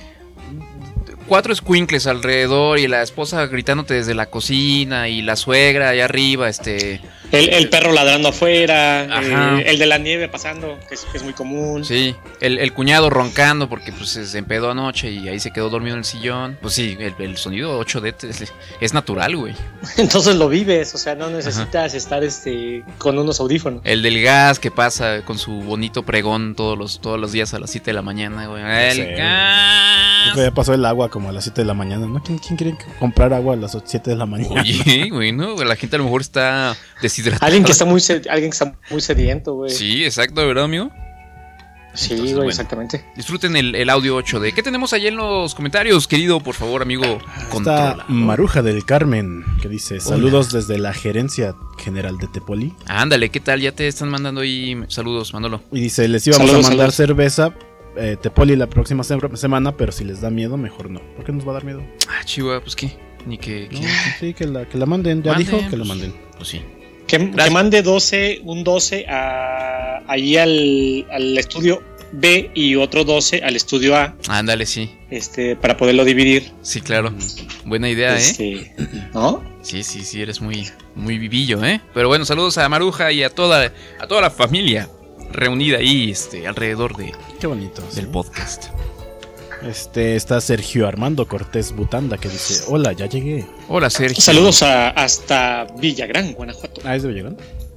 cuatro squinkles alrededor y la esposa gritándote desde la cocina y la suegra allá arriba, este... El, el perro ladrando afuera, Ajá. eh, el de la nieve pasando, que es, que es muy común. Sí, el, el cuñado roncando porque pues se empedó anoche y ahí se quedó dormido en el sillón. Pues sí, el, el sonido ocho D es, es natural, güey. Entonces lo vives, o sea, no necesitas estar este con unos audífonos. El del gas que pasa con su bonito pregón todos los, todos los días a las siete de la mañana, güey. El sé, güey. gas. Ya pasó el agua como a las siete de la mañana, ¿no? ¿Quién, quién quiere comprar agua a las siete de la mañana? Oye, güey, ¿no? La gente a lo mejor está deshidratada. Alguien que está muy sed- alguien que está muy sediento, güey. Sí, exacto, ¿verdad, amigo? Sí, Entonces, güey, bueno. exactamente. Disfruten el, el audio ocho D. ¿Qué tenemos allá en los comentarios, querido? Por favor, amigo. Está Controla. Maruja del Carmen, que dice: saludos desde la Gerencia General de Tepoli. Ándale, ¿qué tal? Ya te están mandando ahí saludos, Manolo. Y dice: les íbamos Saludos, a mandar saludos. cerveza eh, Tepoli la próxima se- semana, pero si les da miedo, mejor no. ¿Por qué nos va a dar miedo? Ah, chihuahua, pues qué. Ni que. No, que- sí, que la, que la manden. Ya Manden, dijo que la pues, manden. Pues sí. Que, que Gracias. mande doce, un doce a, ahí al, al estudio B y otro doce al estudio A, Ándale, sí. este, para poderlo dividir. Sí, claro. Buena idea, ¿eh? Este, ¿no? Sí, sí, sí, eres muy, muy vivillo, ¿eh? Pero bueno, saludos a Maruja y a toda, a toda la familia reunida ahí, este, alrededor de, Qué bonito. del sí. podcast. Este, está Sergio Armando Cortés Butanda que dice, hola, ya llegué. Hola, Sergio. Saludos a, hasta Villagrán, Guanajuato. Ah, ¿es de Villagrán?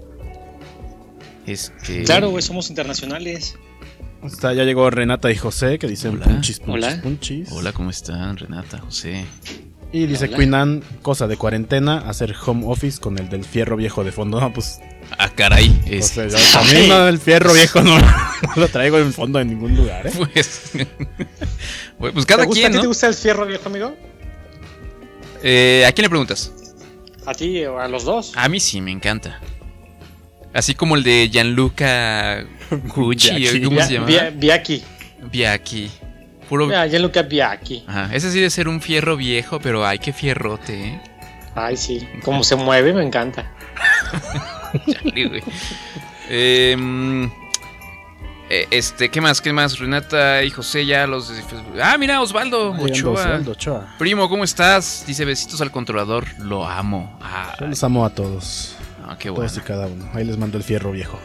Este... Claro, güey, somos internacionales. Está, ya llegó Renata y José que dicen Hola. punchis, punchis, Hola. punchis. Hola, ¿cómo están? Renata, José. Y dice Hola. Queen Anne, cosa de cuarentena, hacer home office con el del fierro viejo de fondo. No, pues, Ah, caray. o Es... sea, yo también no, el fierro viejo no, no lo traigo en fondo en ningún lugar, ¿eh? Pues... Bueno, pues ¿Te cada gusta, quien, ¿A ti ¿no? te gusta el fierro viejo, amigo? Eh, ¿A quién le preguntas? ¿A ti o a los dos? A mí sí, me encanta. Así como el de Gianluca Gucci, Bianchi. ¿cómo se llama? Bia- Biaki. Bianchi. Puro... Ah, Gianluca Biaki. Ajá, ese sí debe ser un fierro viejo, pero ay, qué fierrote, ¿eh? Ay, sí. Cómo se mueve, me encanta. Chale, güey. Eh, mm, eh, este, ¿qué más? ¿Qué más? Renata y José ya los... de Facebook. Ah, mira, Osvaldo Ahí anda Ochoa. Osvaldo Ochoa. Primo, ¿cómo estás? Dice, besitos al controlador. Lo amo. Ah, Yo los amo a todos, ah, qué bueno. todos y cada uno. Ahí les mando el fierro viejo.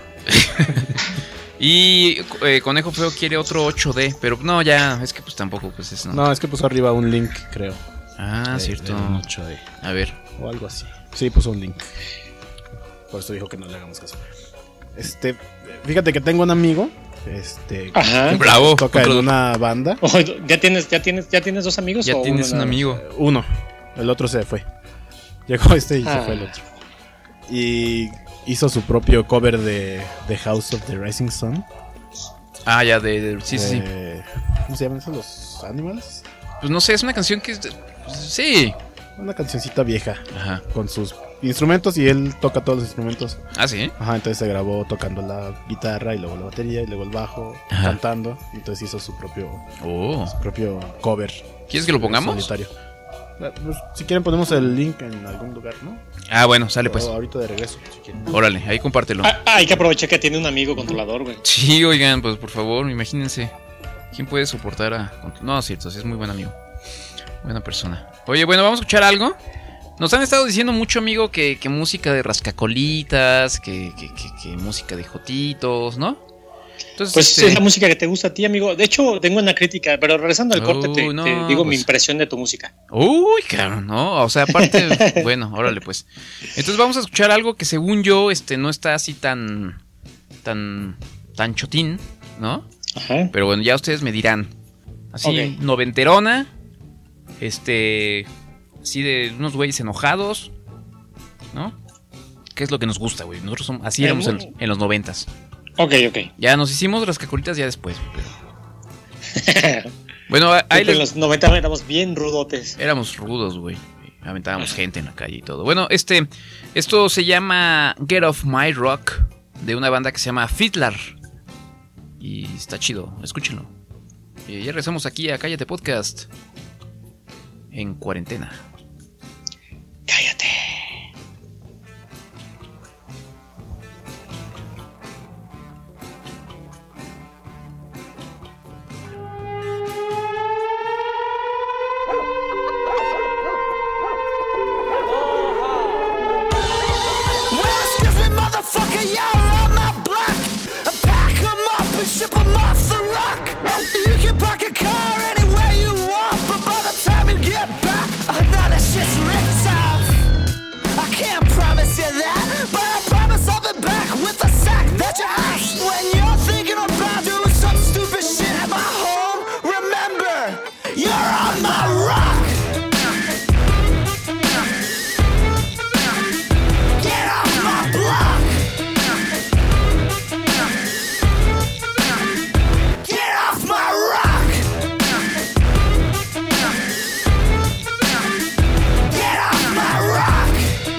Y eh, Conejo Feo quiere otro ocho D, pero no, ya, es que pues tampoco, pues es... No. No, es que puso arriba un link, creo. Ah, de- cierto. de un ocho D, A ver. o algo así. Sí, puso un link. Por eso dijo que no le hagamos caso. Este, fíjate que tengo un amigo, este, Ajá. Bravo. toca en Otro- una banda. Oh, ¿Ya tienes, ya tienes, ya tienes dos amigos? Ya o tienes uno un nada más? amigo. Eh, Uno, el otro se fue. Llegó este y Ah. se fue el otro. Y hizo su propio cover de, de House of the Rising Sun. Ah, ya, de... de- sí, sí, sí. de- ¿Cómo se llaman esos? Los Animals. Pues no sé, es una canción que... es de- pues, sí. Una cancioncita vieja Ajá. con sus instrumentos y él toca todos los instrumentos. Ah, sí. Ajá, entonces se grabó tocando la guitarra y luego la batería y luego el bajo, Ajá. cantando. Entonces hizo su propio, Oh. su propio cover. ¿Quieres que lo pongamos? Solitario. Eh, pues, si quieren ponemos el link en algún lugar, ¿no? Ah, bueno, sale pues. O ahorita de regreso, si quieren. Órale, ahí compártelo. Ah, ah, hay que aprovechar que tiene un amigo controlador, güey. Sí, oigan, pues por favor, imagínense. ¿Quién puede soportar a...? No, es cierto, sí, es muy buen amigo. Buena persona. Oye, bueno, vamos a escuchar algo. Nos han estado diciendo mucho, amigo, que, que música de rascacolitas, que, que, que, que música de jotitos, ¿no? Entonces, Pues este, es la música que te gusta a ti, amigo. De hecho, tengo una crítica, pero regresando al corte, te, Oh, no, te digo mi pues. impresión de tu música. Uy, cabrón, ¿no? O sea, aparte, bueno, órale pues. Entonces vamos a escuchar algo que según yo, este, no está así tan, tan, tan chotín, ¿no? Ajá. Pero bueno, ya ustedes me dirán. Así, Ok. noventerona, este, así de unos güeyes enojados, ¿no? ¿Qué es lo que nos gusta, güey? Nosotros somos, así Eh, éramos en, muy- en los noventas. Ok, ok. Ya nos hicimos rascacolitas ya después, pero... Bueno, ahí Ahí les... en los noventa éramos bien rudotes. Éramos rudos, güey. Aventábamos gente en la calle y todo. Bueno, este. Esto se llama Get Off My Rock. De una banda que se llama Fiddler. Y está chido, escúchenlo. Y ya regresamos aquí a Cállate Podcast. En cuarentena. Cállate. Well, excuse me, motherfucker, you're on my block. Pack 'em up and ship 'em off the rock. You can park your car anywhere you want, but by the time you get back, another shit's ripped off. I can't promise you that, but I promise I'll be back with the sack that you asked. When you're thinking about doing some stupid shit at my home, remember, you're on my rock. Get off my block! Get off my rock! Get off my rock!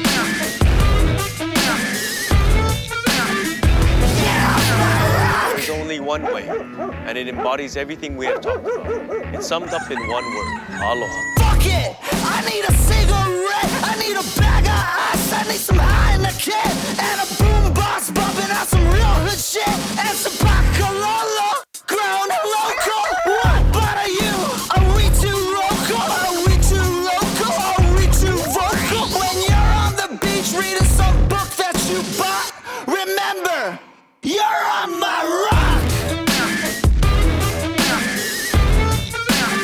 Get off my rock! There's only one way, and it embodies everything we have talked about. It's summed up in one word, aloha. Fuck it! I need a cigarette! I need a bag of ice! I need some high in the kid! And a boombox bumping out some real hood shit! And some Bacololo! Grown local! What but are you? Are we too local? Are we too local? Are we too vocal? When you're on the beach reading some book that you bought, remember, you're on my rock!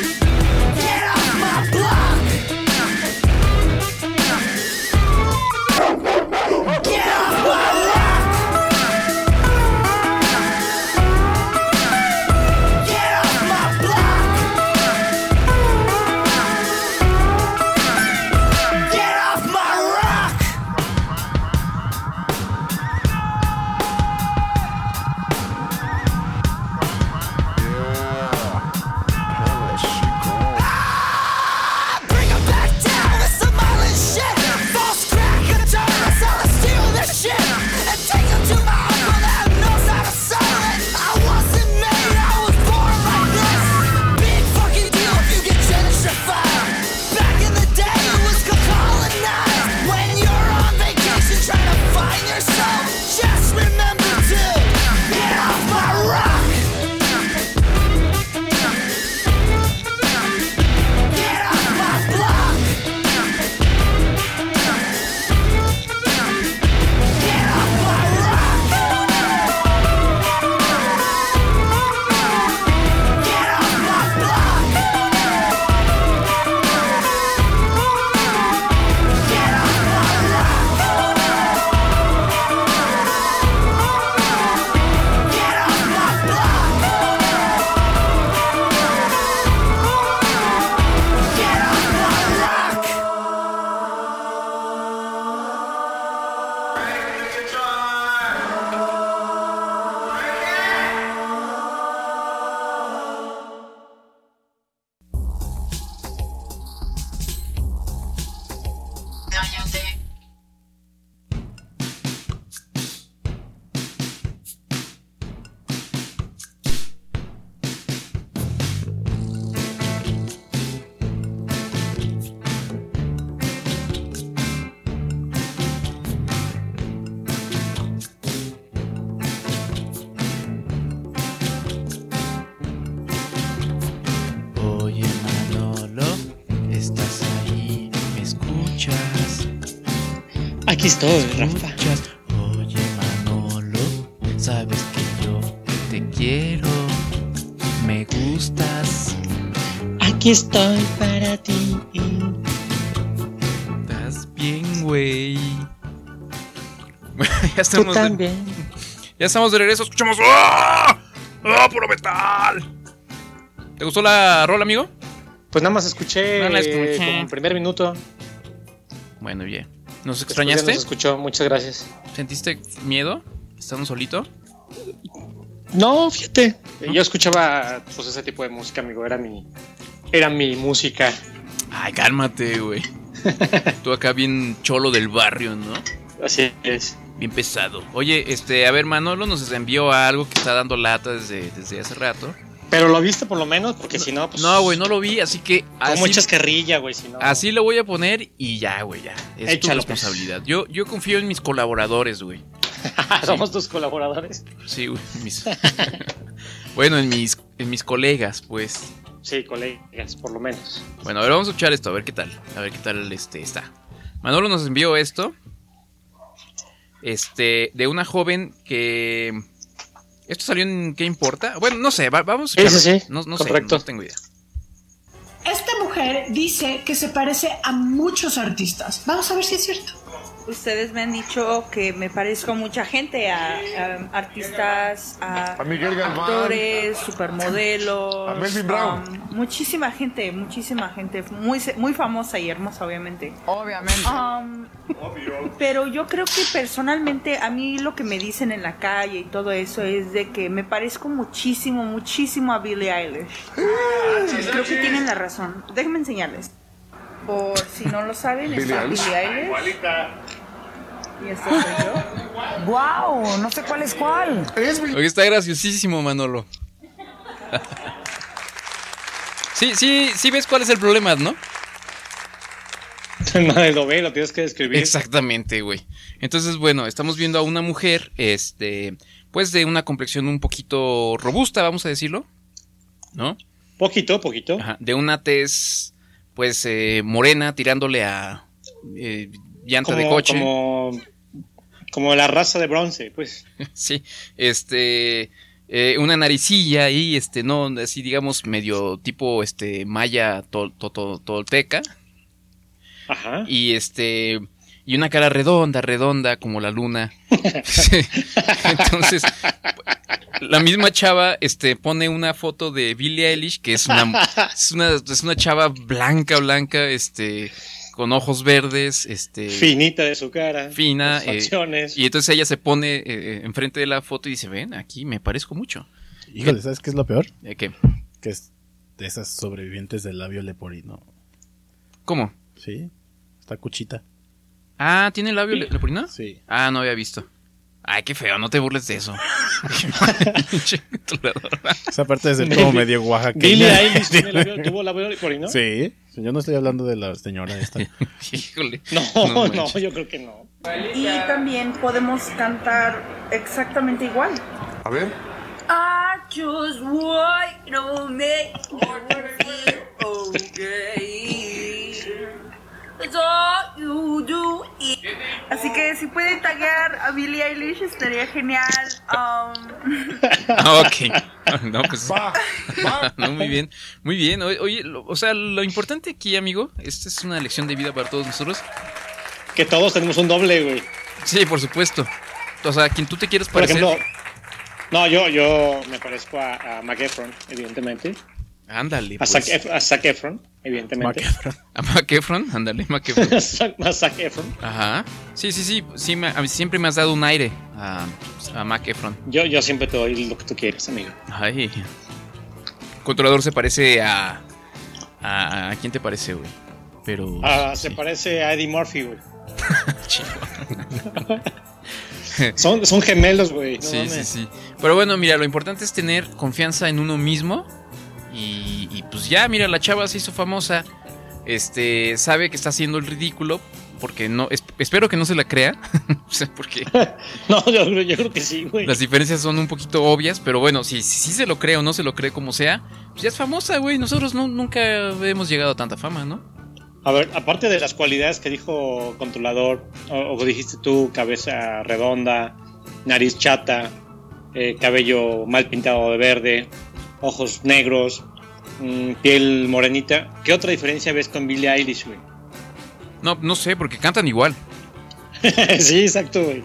estás ahí, me escuchas. Aquí estoy, ¿Me Rafa. escuchas? Oye, Manolo, sabes que yo te quiero, me gustas. Aquí estoy para ti. Estás bien, güey. Ya Tú estamos de, también. ya estamos de regreso. Escuchamos. ¡Ah! ¡Ah, puro metal! ¿Te gustó la rola, amigo? Pues nada más escuché, No la escuché. como el primer minuto. Bueno, bien. ¿Nos Después ya extrañaste? nos escuchó, muchas gracias. ¿Sentiste miedo? ¿Estando solito? No, fíjate. Yo escuchaba pues ese tipo de música, amigo. Era mi, era mi música. Ay, cálmate, güey. Tú acá bien cholo del barrio, ¿no? Así es. Bien pesado. Oye, este, a ver, Manolo nos envió algo que está dando lata desde, desde hace rato. Pero lo viste por lo menos, porque si no, pues. No, güey, no lo vi, así que Como así, echas carrilla, güey, si no. así lo voy a poner y ya, güey, ya. Es Échalo, tu pues. responsabilidad. Yo, yo confío en mis colaboradores, güey. Somos tus colaboradores. Sí, güey. Mis... bueno, en mis, en mis colegas, pues. Sí, colegas, por lo menos. Bueno, a ver, vamos a escuchar esto, a ver qué tal. A ver qué tal este está. Manolo nos envió esto. Este, de una joven que... ¿Esto salió en ¿Qué importa? Bueno, no sé, va, vamos a Sí, escucharlo. sí, sí. No, no Correcto. sé, no tengo idea. Esta mujer dice que se parece a muchos artistas. Vamos a ver si es cierto. Ustedes me han dicho que me parezco a mucha gente, a, a artistas, a, A Miguel Galván. actores, supermodelos, A Melvin Brown. um, muchísima gente, muchísima gente, muy muy famosa y hermosa, obviamente. Obviamente. Um, pero yo creo que personalmente a mí lo que me dicen en la calle y todo eso es de que me parezco muchísimo, muchísimo a Billie Eilish. Creo que tienen la razón. Déjenme enseñarles. Por si no lo saben, Billie está Eilish. Billie Eilish. Y esta soy yo. ¡Guau! No sé cuál es cuál. Oye, está graciosísimo, Manolo. Sí, sí, sí ves cuál es el problema, ¿no? Nadie lo ve, lo tienes que describir. Exactamente, güey. Entonces, bueno, estamos viendo a una mujer, este, pues de una complexión un poquito robusta, vamos a decirlo, ¿no? Poquito, poquito. Ajá, de una tez, pues, eh, morena, tirándole a eh, llanta Como, de coche. como, como la raza de bronce, pues. Sí, este, eh, una naricilla ahí, este, no, así digamos, medio tipo, este, maya tol, to, to, tolteca. Ajá. Y este, y una cara redonda, redonda, como la luna. Sí. Entonces, la misma chava, este, pone una foto de Billie Eilish, que es una, es una, es una chava blanca, blanca, este, con ojos verdes, este, Finita de su cara. fina, sus eh, facciones. y entonces ella se pone eh, enfrente de la foto y dice, ven, aquí me parezco mucho. Híjole, ¿sabes qué es lo peor? Eh, ¿Qué? Que es de esas sobrevivientes del labio leporino. ¿Cómo? Sí, está cuchita. Ah, ¿tiene labio le- leporino? Sí. Ah, no había visto. Ay, qué feo, no te burles de eso. Pinche controlador. Esa parte de ser como medio oaxaqueña. Billie Eilish tiene labio- tuvo labio leporino. Sí, yo no estoy hablando de la señora esta. Híjole. No, No no, manches. yo creo que no. Y también podemos cantar exactamente igual. A ver. I just want to make you feel okay. That's all you do. Así que si pueden taggear a Billie Eilish estaría genial. Um, Ah, ok. No, pues. Va, va. No, muy bien. Muy bien. Oye, oye, lo- o sea, lo importante aquí, amigo, esta es una lección de vida para todos nosotros. Que todos tenemos un doble, güey. Sí, por supuesto. O sea, quien tú te quieres Por parecer. ejemplo, no, yo, yo me parezco a, a Zac Efron, evidentemente. Ándale. A Pues. Zac, Ef- a Zac Efron, evidentemente. A Mac Efron, ándale, Mac Efron. Zac- a Zac Efron. Ajá. Sí, sí, sí. Sí, me- a mí siempre me has dado un aire a, a Mac Efron. Yo, yo siempre te doy lo que tú quieres, amigo. Ay. Controlador se parece a. ¿A, a quién te parece, güey? Pero. Ah, sí. se parece a Eddie Murphy, güey. Chihuahua. Son, son gemelos, güey. No Sí, sí, mames. sí. Pero bueno, mira, lo importante es tener confianza en uno mismo. Y, y pues ya, mira, la chava se hizo famosa. Este, sabe que está haciendo el ridículo. Porque no, es- espero que no se la crea. O sea, porque No, yo, creo- yo creo que sí, güey. las diferencias son un poquito obvias. Pero bueno, si, si, si se lo cree o no se lo cree como sea, pues ya es famosa, güey. Nosotros no, nunca hemos llegado a tanta fama, ¿no? A ver, aparte de las cualidades que dijo Controlador, o, o dijiste tú, cabeza redonda, nariz chata, eh, cabello mal pintado de verde, ojos negros, mmm, piel morenita, ¿qué otra diferencia ves con Billie Eilish, güey? No, no sé, porque cantan igual. Sí, exacto, güey.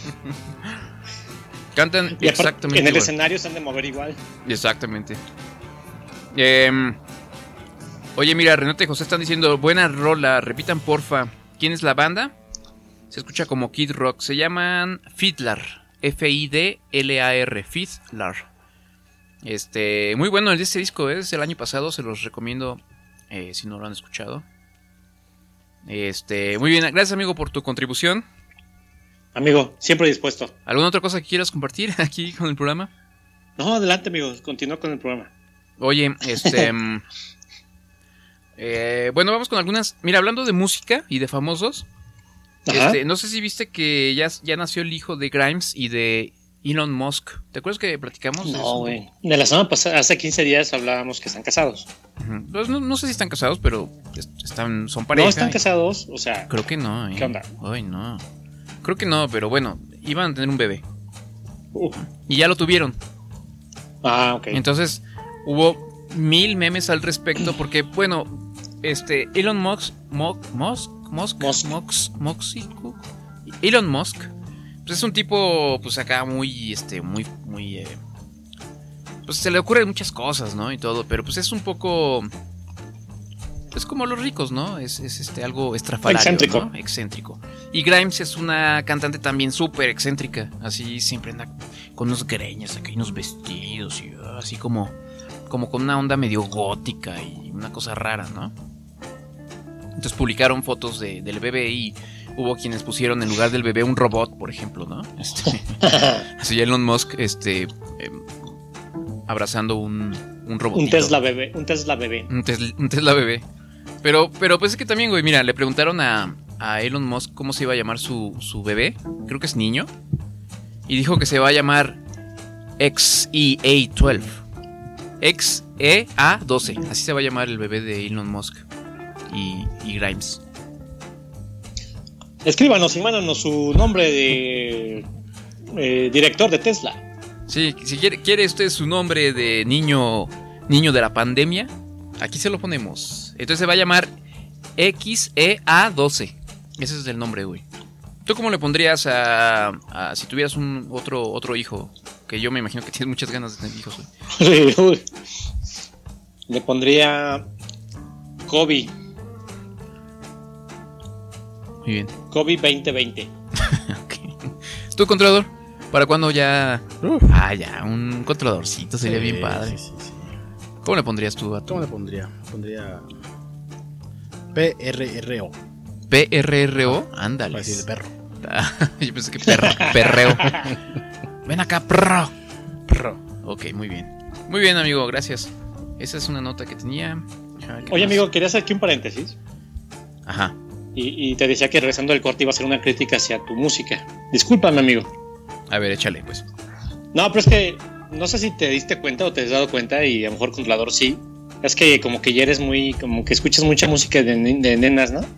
Cantan y aparte, exactamente en el igual. escenario se han de mover igual. Exactamente. Eh, oye, mira, Renato y José están diciendo, buena rola, repitan porfa. ¿Quién es la banda? Se escucha como Kid Rock. Se llaman Fiddler. F I D L A R. Fiddler. Este, muy bueno este disco, ¿eh? Es el año pasado, se los recomiendo eh, si no lo han escuchado. Este, muy bien, gracias amigo por tu contribución. Amigo, siempre dispuesto. ¿Alguna otra cosa que quieras compartir aquí con el programa? No, adelante amigo, continúa con el programa. Oye, este... eh, bueno, vamos con algunas... Mira, hablando de música y de famosos, este, no sé si viste que ya, ya nació el hijo de Grimes y de Elon Musk. ¿Te acuerdas que platicamos? No, güey. De la semana pasada, hace quince días hablábamos que están casados. Uh-huh. Pues no, no sé si están casados, pero están, son pareja. No están y... casados, o sea... Creo que no. ¿eh? ¿Qué onda? Ay, no. Creo que no, pero bueno, iban a tener un bebé. Uh. Y ya lo tuvieron. Ah, ok. Entonces, hubo mil memes al respecto porque, bueno, este, Elon Musk, Musk, Musk, Musk, Musk, Musk, Musk, Elon Musk, pues es un tipo, pues acá muy, este, muy, muy, eh, pues se le ocurren muchas cosas, ¿no? Y todo, pero pues es un poco, es como los ricos, ¿no? Es, es este, algo estrafalario, excéntrico. ¿no? Excéntrico. Y Grimes es una cantante también súper excéntrica, así siempre anda con unos greñas acá y unos vestidos y así como, como con una onda medio gótica y una cosa rara, ¿no? Entonces publicaron fotos de, del bebé y hubo quienes pusieron en lugar del bebé un robot, por ejemplo, ¿no? Este, así Elon Musk, este, eh, abrazando un, un robotito. Un Tesla bebé, un Tesla bebé. Un Tesla, un Tesla bebé. Pero, pero pues es que también, güey, mira, le preguntaron a, a Elon Musk cómo se iba a llamar su, su bebé. Creo que es niño. Y dijo que se va a llamar X E A doce. X E A doce. Así se va a llamar el bebé de Elon Musk y, y Grimes. Escríbanos y mándanos su nombre de eh, director de Tesla. Sí, si quiere, quiere usted su nombre de niño, niño de la pandemia, aquí se lo ponemos. Entonces se va a llamar X E A doce. Ese es el nombre, güey. ¿Tú cómo le pondrías a, a si tuvieras un otro otro hijo? Que yo me imagino que tienes muchas ganas de tener hijos, güey. Sí, uy. Le pondría Kobe. Muy bien. Kobe veinte veinte. Okay. ¿Tu controlador? ¿Para cuándo ya? Uf. Ah, ya, un controladorcito sería sí, bien padre. Sí, sí, sí. ¿Cómo le pondrías tú a tu? ¿Cómo le pondría? Pondría P R R O. P R R O, ándale. Para decir perro. Yo pensé que perro, perreo. Ven acá, perro. Perro. Ok, muy bien. Muy bien, amigo, gracias. Esa es una nota que tenía. Oye, más? Amigo, quería hacer aquí un paréntesis. Ajá. Y, y te decía que regresando del corte iba a ser una crítica hacia tu música. Discúlpame, amigo. A ver, échale, pues. No, pero es que no sé si te diste cuenta o te has dado cuenta, y a lo mejor Controlador sí. Es que como que ya eres muy, como que escuchas mucha música de, de nenas, ¿no?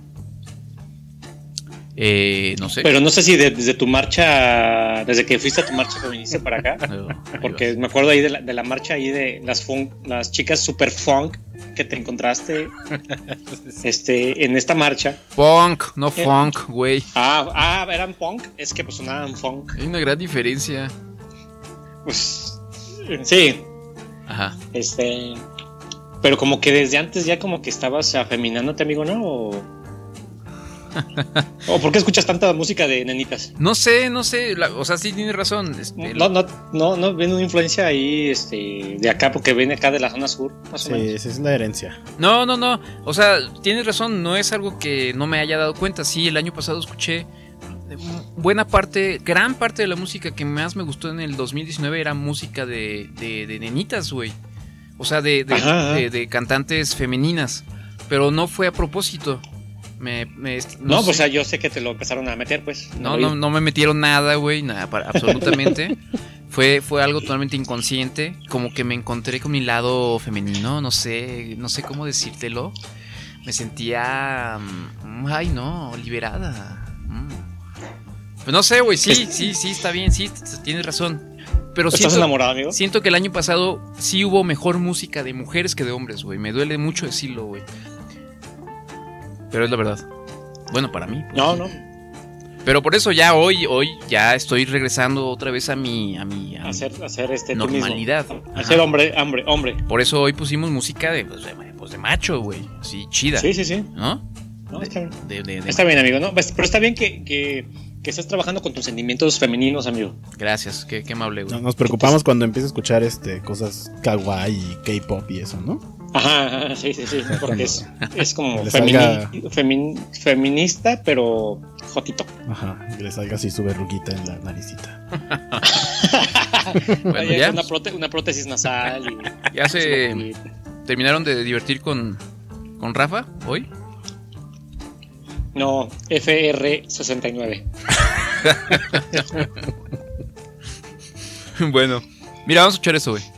Eh, no sé. Pero no sé si de, desde tu marcha, desde que fuiste a tu marcha feminista para acá, no, porque me acuerdo ahí de la, de la marcha ahí de las funk, las chicas super funk que te encontraste este, en esta marcha. Punk, no eh, funk, güey. Ah, ah, eran punk, es que pues sonaban funk. Hay una gran diferencia. Pues, sí. Ajá. Este, pero como que desde antes ya como que estabas afeminándote, amigo, ¿no? O... ¿O por qué escuchas tanta música de nenitas? No sé, no sé, la, o sea, sí tienes razón. Este, no, no, no, no viene una influencia ahí, este, de acá, porque viene acá de la zona sur, más sí, o menos. Esa es la herencia. No, no, no, o sea, tienes razón, no es algo que no me haya dado cuenta. Sí, el año pasado escuché buena parte, gran parte de la música que más me gustó en el dos mil diecinueve era música de, de, de nenitas, güey. O sea, de, de, ajá, ajá. de, de cantantes femeninas, pero no fue a propósito. Me, me, no, no pues o sea, yo sé que te lo empezaron a meter, pues. No, no, no me metieron nada, güey, nada, para, absolutamente. fue, fue algo totalmente inconsciente, como que me encontré con mi lado femenino, no sé, no sé cómo decírtelo. me sentía... mm, ay, no, liberada. Mm. Pues no sé, güey, sí, sí, sí, está bien, sí, tienes razón. Pero ¿Estás siento, enamorado, amigo? Siento que el año pasado sí hubo mejor música de mujeres que de hombres, güey. Me duele mucho decirlo, güey. Pero es la verdad. Bueno, para mí. Pues, no, no. Pero por eso ya hoy, hoy ya estoy regresando otra vez a mi, a mi, a hacer, hacer este normalidad. Hacer hombre, hombre, hombre. Por eso hoy pusimos música de, pues, de, pues, de macho, güey. Así, chida. Sí, sí, sí. ¿No? No, está bien. De, de, de está bien, amigo, ¿no? Pero está bien que, que, que estés trabajando con tus sentimientos femeninos, amigo. Gracias, qué, qué amable, güey. No, nos preocupamos cuando empiezas a escuchar este cosas kawaii y K-pop y eso, ¿no? Ajá, sí, sí, sí. Porque es, es como femini, salga... femin, feminista, pero jotito. Ajá, que le salga así su verruguita en la naricita. Bueno, ya. Una, próte, una prótesis nasal. Y ya se terminaron de divertir con, con Rafa hoy. No, F R sesenta y nueve. Bueno, mira, vamos a escuchar eso, güey.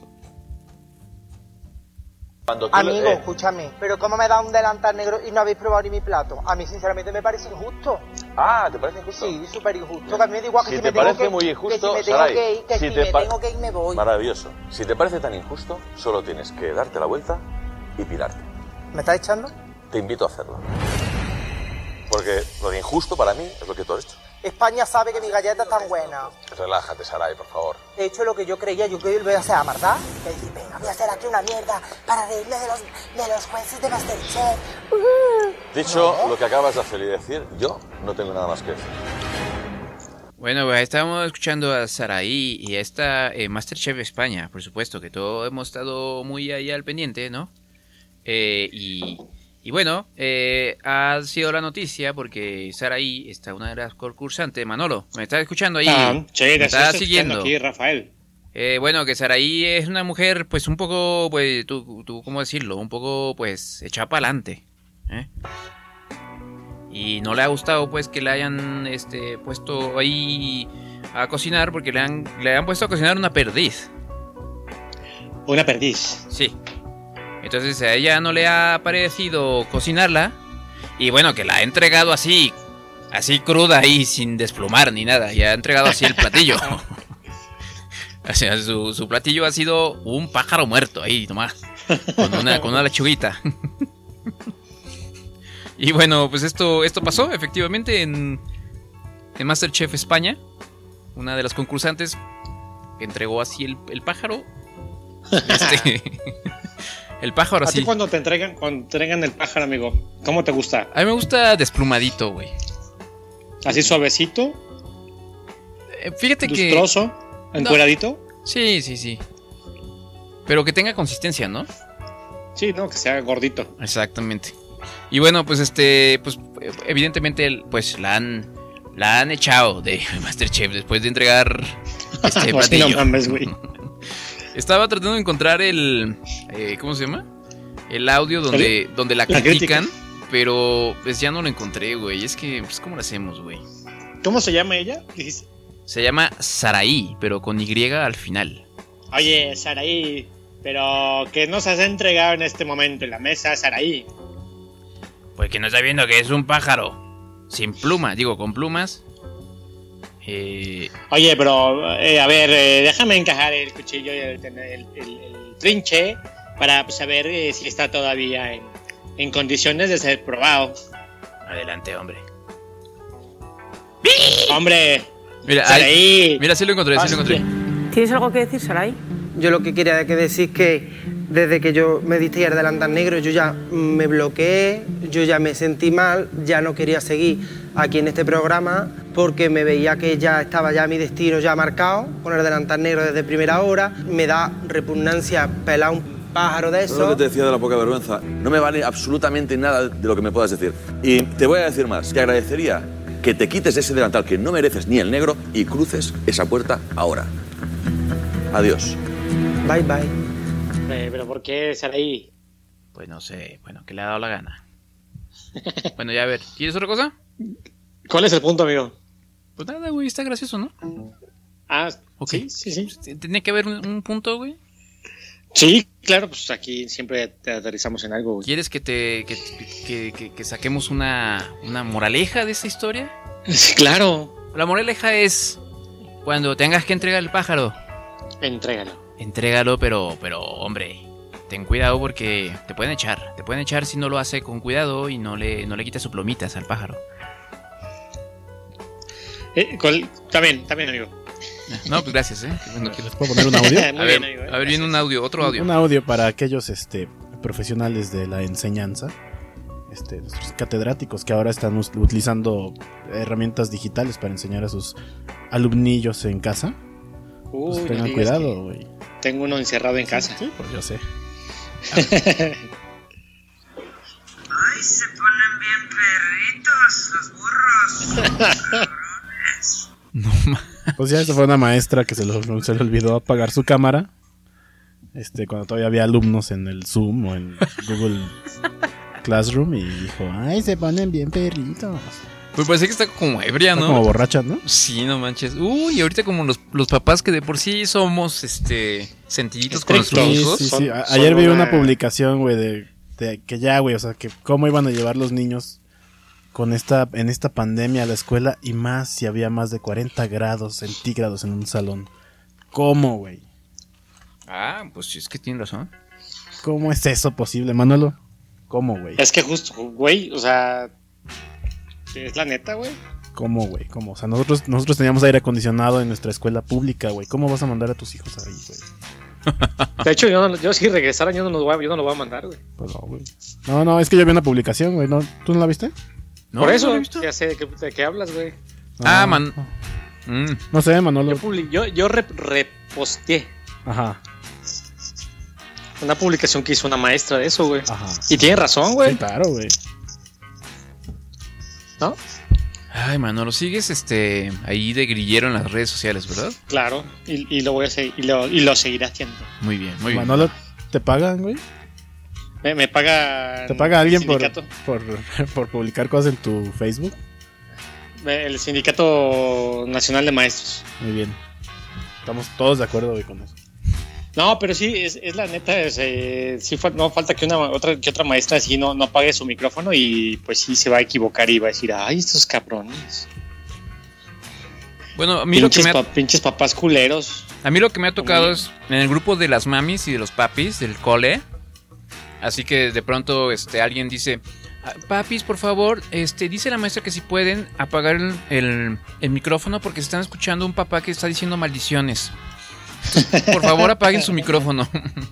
Amigo, le... escúchame, pero ¿cómo me da un delantal negro y no habéis probado ni mi plato? A mí sinceramente me parece injusto. Ah, ¿te parece injusto? Sí, súper injusto. Que a mí me da igual que si, si te me parece tengo muy que, injusto, que si me tengo Saray, que ir, que si si te me pa... tengo que ir me voy. Maravilloso. Si te parece tan injusto, solo tienes que darte la vuelta y pirarte. ¿Me estás echando? Te invito a hacerlo. Porque lo de injusto para mí es lo que tú has hecho. España sabe que mis galletas están buenas. Relájate, Saray, por favor. He hecho lo que yo creía, yo que voy a hacer a ¿verdad? Me dije, venga, voy a hacer aquí una mierda para reírme de los, de los jueces de Masterchef. Uh-huh. Dicho ¿No? lo que acabas de hacer y decir, yo no tengo nada más que decir. Bueno, pues estábamos escuchando a Saraí y a esta eh, Masterchef España, por supuesto, que todos hemos estado muy ahí al pendiente, ¿no? Eh, y... Y bueno, eh, ha sido la noticia porque Saraí está una de las concursantes. Manolo, ¿me estás escuchando ahí? Ah, sí, ¿Me te estás estoy siguiendo? Aquí, Rafael. Eh, bueno, que Saraí es una mujer, pues un poco, pues, tú, tú ¿cómo decirlo? Un poco, pues, echada para adelante. ¿eh? Y no le ha gustado, pues, que le hayan este, puesto ahí a cocinar porque le han, le han puesto a cocinar una perdiz. ¿Una perdiz? Sí. Entonces a ella no le ha parecido cocinarla. Y bueno, que la ha entregado así, así cruda ahí, sin desplumar ni nada. Y ha entregado así el platillo. O sea, su, su platillo ha sido un pájaro muerto ahí nomás. Con una, con una lechuguita. Y bueno, pues esto, esto pasó efectivamente en, en Masterchef España. Una de las concursantes que entregó así el, el pájaro. Este... El pájaro así. ¿A ti cuando te entregan, cuando te entregan el pájaro, amigo? ¿Cómo te gusta? A mí me gusta desplumadito, güey. ¿Así suavecito? Eh, fíjate que... ¿Lustroso? ¿Encueradito? No. Sí, sí, sí. Pero que tenga consistencia, ¿no? Sí, no, que sea gordito. Exactamente. Y bueno, pues este... Pues evidentemente, pues la han... La han echado de Masterchef después de entregar este platillo. No mames, güey. Estaba tratando de encontrar el... Eh, ¿Cómo se llama? El audio donde, ¿El? donde la, la critican, crítica. Pero pues ya no lo encontré, güey. Es que, pues, ¿cómo lo hacemos, güey? ¿Cómo se llama ella? ¿Dijiste? Se llama Saraí, pero con Y al final. Oye, Saraí, pero que nos has entregado en este momento en la mesa, Saraí. Pues que no está viendo que es un pájaro. Sin plumas, digo, con plumas. Eh... Oye, pero, eh, a ver, eh, déjame encajar el cuchillo y el, el, el, el trinche para saber eh, si está todavía en, en condiciones de ser probado. Adelante, hombre. ¡Hombre! Mira, ahí, mira, sí lo encontré, sí lo encontré. ¿Tienes algo que decir, Saray? Yo lo que quería que decir que desde que yo me diste el delantal negro, yo ya me bloqueé, yo ya me sentí mal, ya no quería seguir aquí en este programa porque me veía que ya estaba ya mi destino ya marcado con el delantal negro desde primera hora. Me da repugnancia pelar un pájaro de eso. Todo lo que te decía de la poca vergüenza no me vale absolutamente nada de lo que me puedas decir. Y te voy a decir más, te agradecería que te quites ese delantal que no mereces ni el negro y cruces esa puerta ahora. Adiós. Bye, bye. Eh, ¿Pero por qué Saraí? Pues no sé, bueno, que le ha dado la gana. Bueno, ya a ver, ¿quieres otra cosa? ¿Cuál es el punto, amigo? Pues nada, güey, está gracioso, ¿no? Ah, okay. sí, sí, sí. ¿Tiene que haber un, un punto, güey? Sí, claro, pues aquí siempre te aterrizamos en algo, güey. ¿Quieres que te que, que, que, que saquemos una, una moraleja de esta historia? Sí, claro. La moraleja es: cuando tengas que entregar el pájaro, entrégalo. Entrégalo, pero, pero, hombre, ten cuidado porque te pueden echar. Te pueden echar si no lo hace con cuidado y no le, no le quitas sus plomitas al pájaro. Eh, col- también, también, amigo. No, pues gracias, ¿eh? Bueno, ¿Les puedo poner un audio? a ver, amigo, ¿eh? A ver, viene un audio, otro audio. Un audio para aquellos este, profesionales de la enseñanza, este, nuestros catedráticos que ahora están us- utilizando herramientas digitales para enseñar a sus alumnillos en casa. Uy, Pues no tengan digas cuidado, güey. que Tengo uno encerrado en casa. Sí, pues yo sé. Ay, se ponen bien perritos los burros. No ma- Pues ya esta fue una maestra que se, lo, se le olvidó apagar su cámara. Este, cuando todavía había alumnos en el Zoom o en Google Classroom y dijo, ay, se ponen bien perritos. Pues parece que está como ebria, Está ¿no? como borracha, ¿no? Sí, no manches. Uy, ahorita como los, los papás que de por sí somos este sencillitos con nuestros Sí, hijos. sí, sí. Son- A- son Ayer vi una- una publicación, güey, de, de que ya, güey, o sea, que cómo iban a llevar los niños con esta en esta pandemia a la escuela y más si había más de cuarenta grados centígrados en un salón. ¿Cómo, güey? Ah, pues sí, es que tiene razón. ¿Cómo es eso posible, Manolo? ¿Cómo, güey? Es que justo, güey, o sea, es la neta, güey. ¿Cómo, güey? ¿Cómo? O sea, nosotros nosotros teníamos aire acondicionado en nuestra escuela pública, güey. ¿Cómo vas a mandar a tus hijos ahí, güey? De hecho, yo, no, yo si regresara, yo no, los voy a, yo no lo voy a mandar, güey. Pues no, güey. No, no, es que yo vi una publicación, güey. ¿No? ¿Tú no la viste? No, Por no eso, lo he visto. ya sé de qué, de qué hablas, güey. Ah, No. man. Mm. No sé, Manolo. Yo, publi- yo, yo rep- reposteé Ajá, una publicación que hizo una maestra de eso, güey. ajá. Y tiene razón, güey. Sí, claro, güey. ¿No? Ay, Manolo, sigues este ahí de grillero en las redes sociales, ¿verdad? Claro. Y, y lo voy a seguir, y lo, y lo seguiré haciendo. Muy bien, muy bien. Manolo, ¿te pagan, güey? Me, me paga. ¿Te paga alguien por, sindicato. por, por publicar cosas en tu Facebook? El Sindicato Nacional de Maestros. Muy bien. Estamos todos de acuerdo, güey, con eso. No, pero sí, es, es la neta, es, eh, sí fa- no falta que una otra que otra maestra así no, no apague su micrófono y pues sí se va a equivocar y va a decir, ay, estos cabrones. Bueno, a mí lo que Pinches, me ha, pa- pinches papás culeros. a mí lo que me ha tocado es en el grupo de las mamis y de los papis del cole. Así que de pronto este alguien dice, "Ah, papis, por favor, este dice la maestra que si pueden apagar el, el, el micrófono porque se están escuchando un papá que está diciendo maldiciones. Por favor, apaguen su micrófono."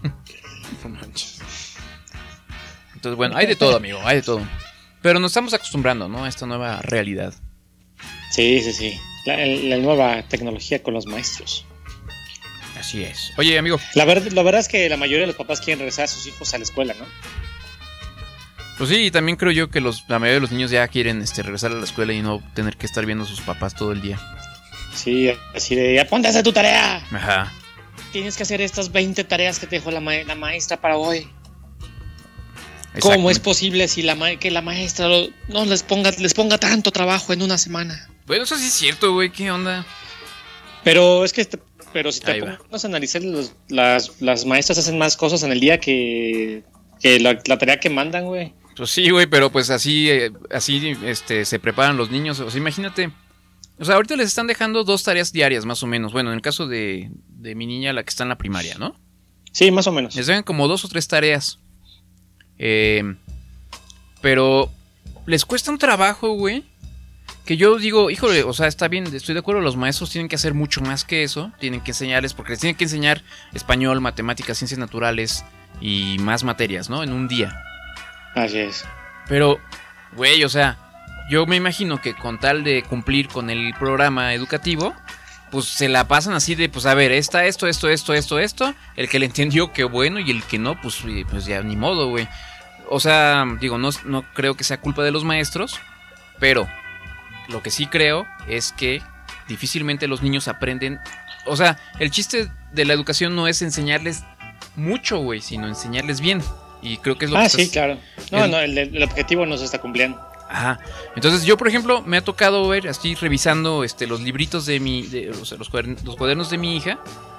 Entonces, bueno, hay de todo, amigo, hay de todo. Pero nos estamos acostumbrando, ¿no? A esta nueva realidad. Sí, sí, sí. La, la nueva tecnología con los maestros. Así es. Oye, amigo. La, ver- la verdad es que la mayoría de los papás quieren regresar a sus hijos a la escuela, ¿no? Pues sí, y también creo yo que los, la mayoría de los niños ya quieren este, regresar a la escuela y no tener que estar viendo a sus papás todo el día. Sí, así de, ya ponte a hacer tu tarea. Ajá. Tienes que hacer estas veinte tareas que te dejó la, ma- la maestra para hoy. ¿Cómo es posible si la ma- que la maestra lo- no les ponga, les ponga tanto trabajo en una semana? Bueno, eso sí es cierto, güey. ¿Qué onda? Pero es que, este- pero si te Ahí va. pones a analizar, los- las, las maestras hacen más cosas en el día que, que la, la tarea que mandan, güey. Pues sí, güey, pero pues así, eh, así este, se preparan los niños. O sea, imagínate. O sea, ahorita les están dejando dos tareas diarias, más o menos. Bueno, en el caso de, de mi niña, la que está en la primaria, ¿no? Sí, más o menos. Les dejan como dos o tres tareas. Eh, pero les cuesta un trabajo, güey. Que yo digo, híjole, o sea, está bien, estoy de acuerdo, los maestros tienen que hacer mucho más que eso. Tienen que enseñarles, porque les tienen que enseñar español, matemáticas, ciencias naturales y más materias, ¿no? En un día. Así es. Pero, güey, o sea, yo me imagino que con tal de cumplir con el programa educativo, pues se la pasan así de, pues a ver, está esto, esto, esto, esto, esto. El que le entendió, qué bueno, y el que no, pues, eh, pues ya ni modo, güey. O sea, digo, no, no creo que sea culpa de los maestros, pero lo que sí creo es que difícilmente los niños aprenden. O sea, el chiste de la educación no es enseñarles mucho, güey, sino enseñarles bien. Y creo que es lo Ah, que sí, estás- claro. No, el- no, el, el objetivo no se está cumpliendo. Ajá. Entonces yo, por ejemplo, me ha tocado ver, estoy revisando este, los libritos de mi, de, o sea, los, cuadern- los cuadernos de mi hija.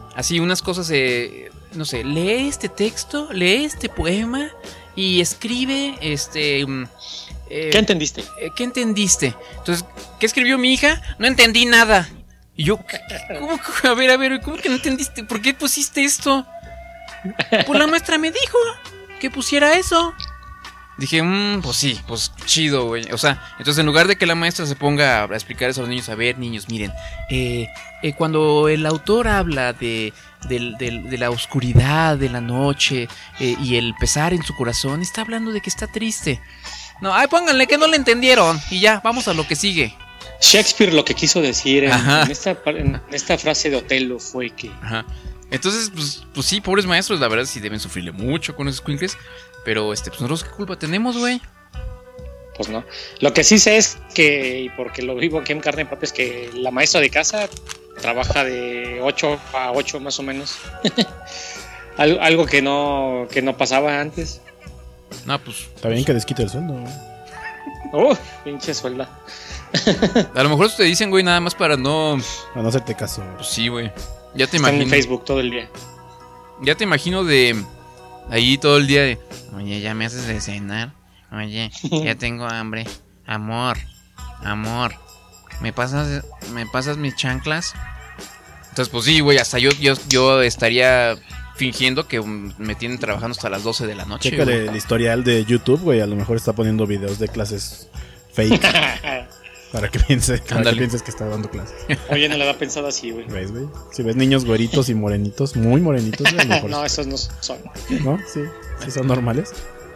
así unas cosas, eh, no sé, lee este texto, lee este poema y escribe, este... Um, eh, ¿Qué entendiste? Eh, ¿Qué entendiste? Entonces, ¿qué escribió mi hija? No entendí nada. Y yo, ¿cómo? A ver, a ver, ¿cómo que no entendiste? ¿Por qué pusiste esto? Pues la maestra me dijo que pusiera eso. Dije, mmm, pues sí, pues chido, güey. O sea, entonces en lugar de que la maestra se ponga a explicar eso a los niños, a ver, niños, miren, eh, eh, cuando el autor habla de, de, de, de la oscuridad de la noche eh, y el pesar en su corazón, está hablando de que está triste. No, ay, pónganle que no le entendieron y ya, vamos a lo que sigue. Shakespeare lo que quiso decir en, en, esta, en esta frase de Otelo fue que... Ajá. Entonces, pues, pues sí, pobres maestros, la verdad sí deben sufrirle mucho con esos escuincles. Pero, este, pues nosotros qué culpa tenemos, güey. Pues no. Lo que sí sé es que, y porque lo vivo aquí en carne propia, es que la maestra de casa trabaja de ocho a ocho más o menos. algo, algo que no, que no pasaba antes. No, pues... Está bien que desquite el sueldo. Uh, pinche suelda. A lo mejor eso te dicen, güey, nada más para no... Para no hacerte caso. Pues sí, güey. Ya te Están imagino. en Facebook todo el día. Ya te imagino de... Ahí todo el día de... Oye, ya me haces de cenar. Oye, ya tengo hambre. Amor, amor. ¿Me pasas, me pasas mis chanclas? Entonces, pues sí, güey, hasta yo, yo, yo estaría fingiendo que me tienen trabajando hasta las doce de la noche. Chécale el historial de YouTube, güey. A lo mejor está poniendo videos de clases fake. Para que, piense, para que pienses que está dando clases. Oye, no le había pensado así, güey. ¿Ves, güey? Si ves niños güeritos y morenitos, muy morenitos, güey, a lo mejor no, esos no son. ¿No? Sí, sí son normales.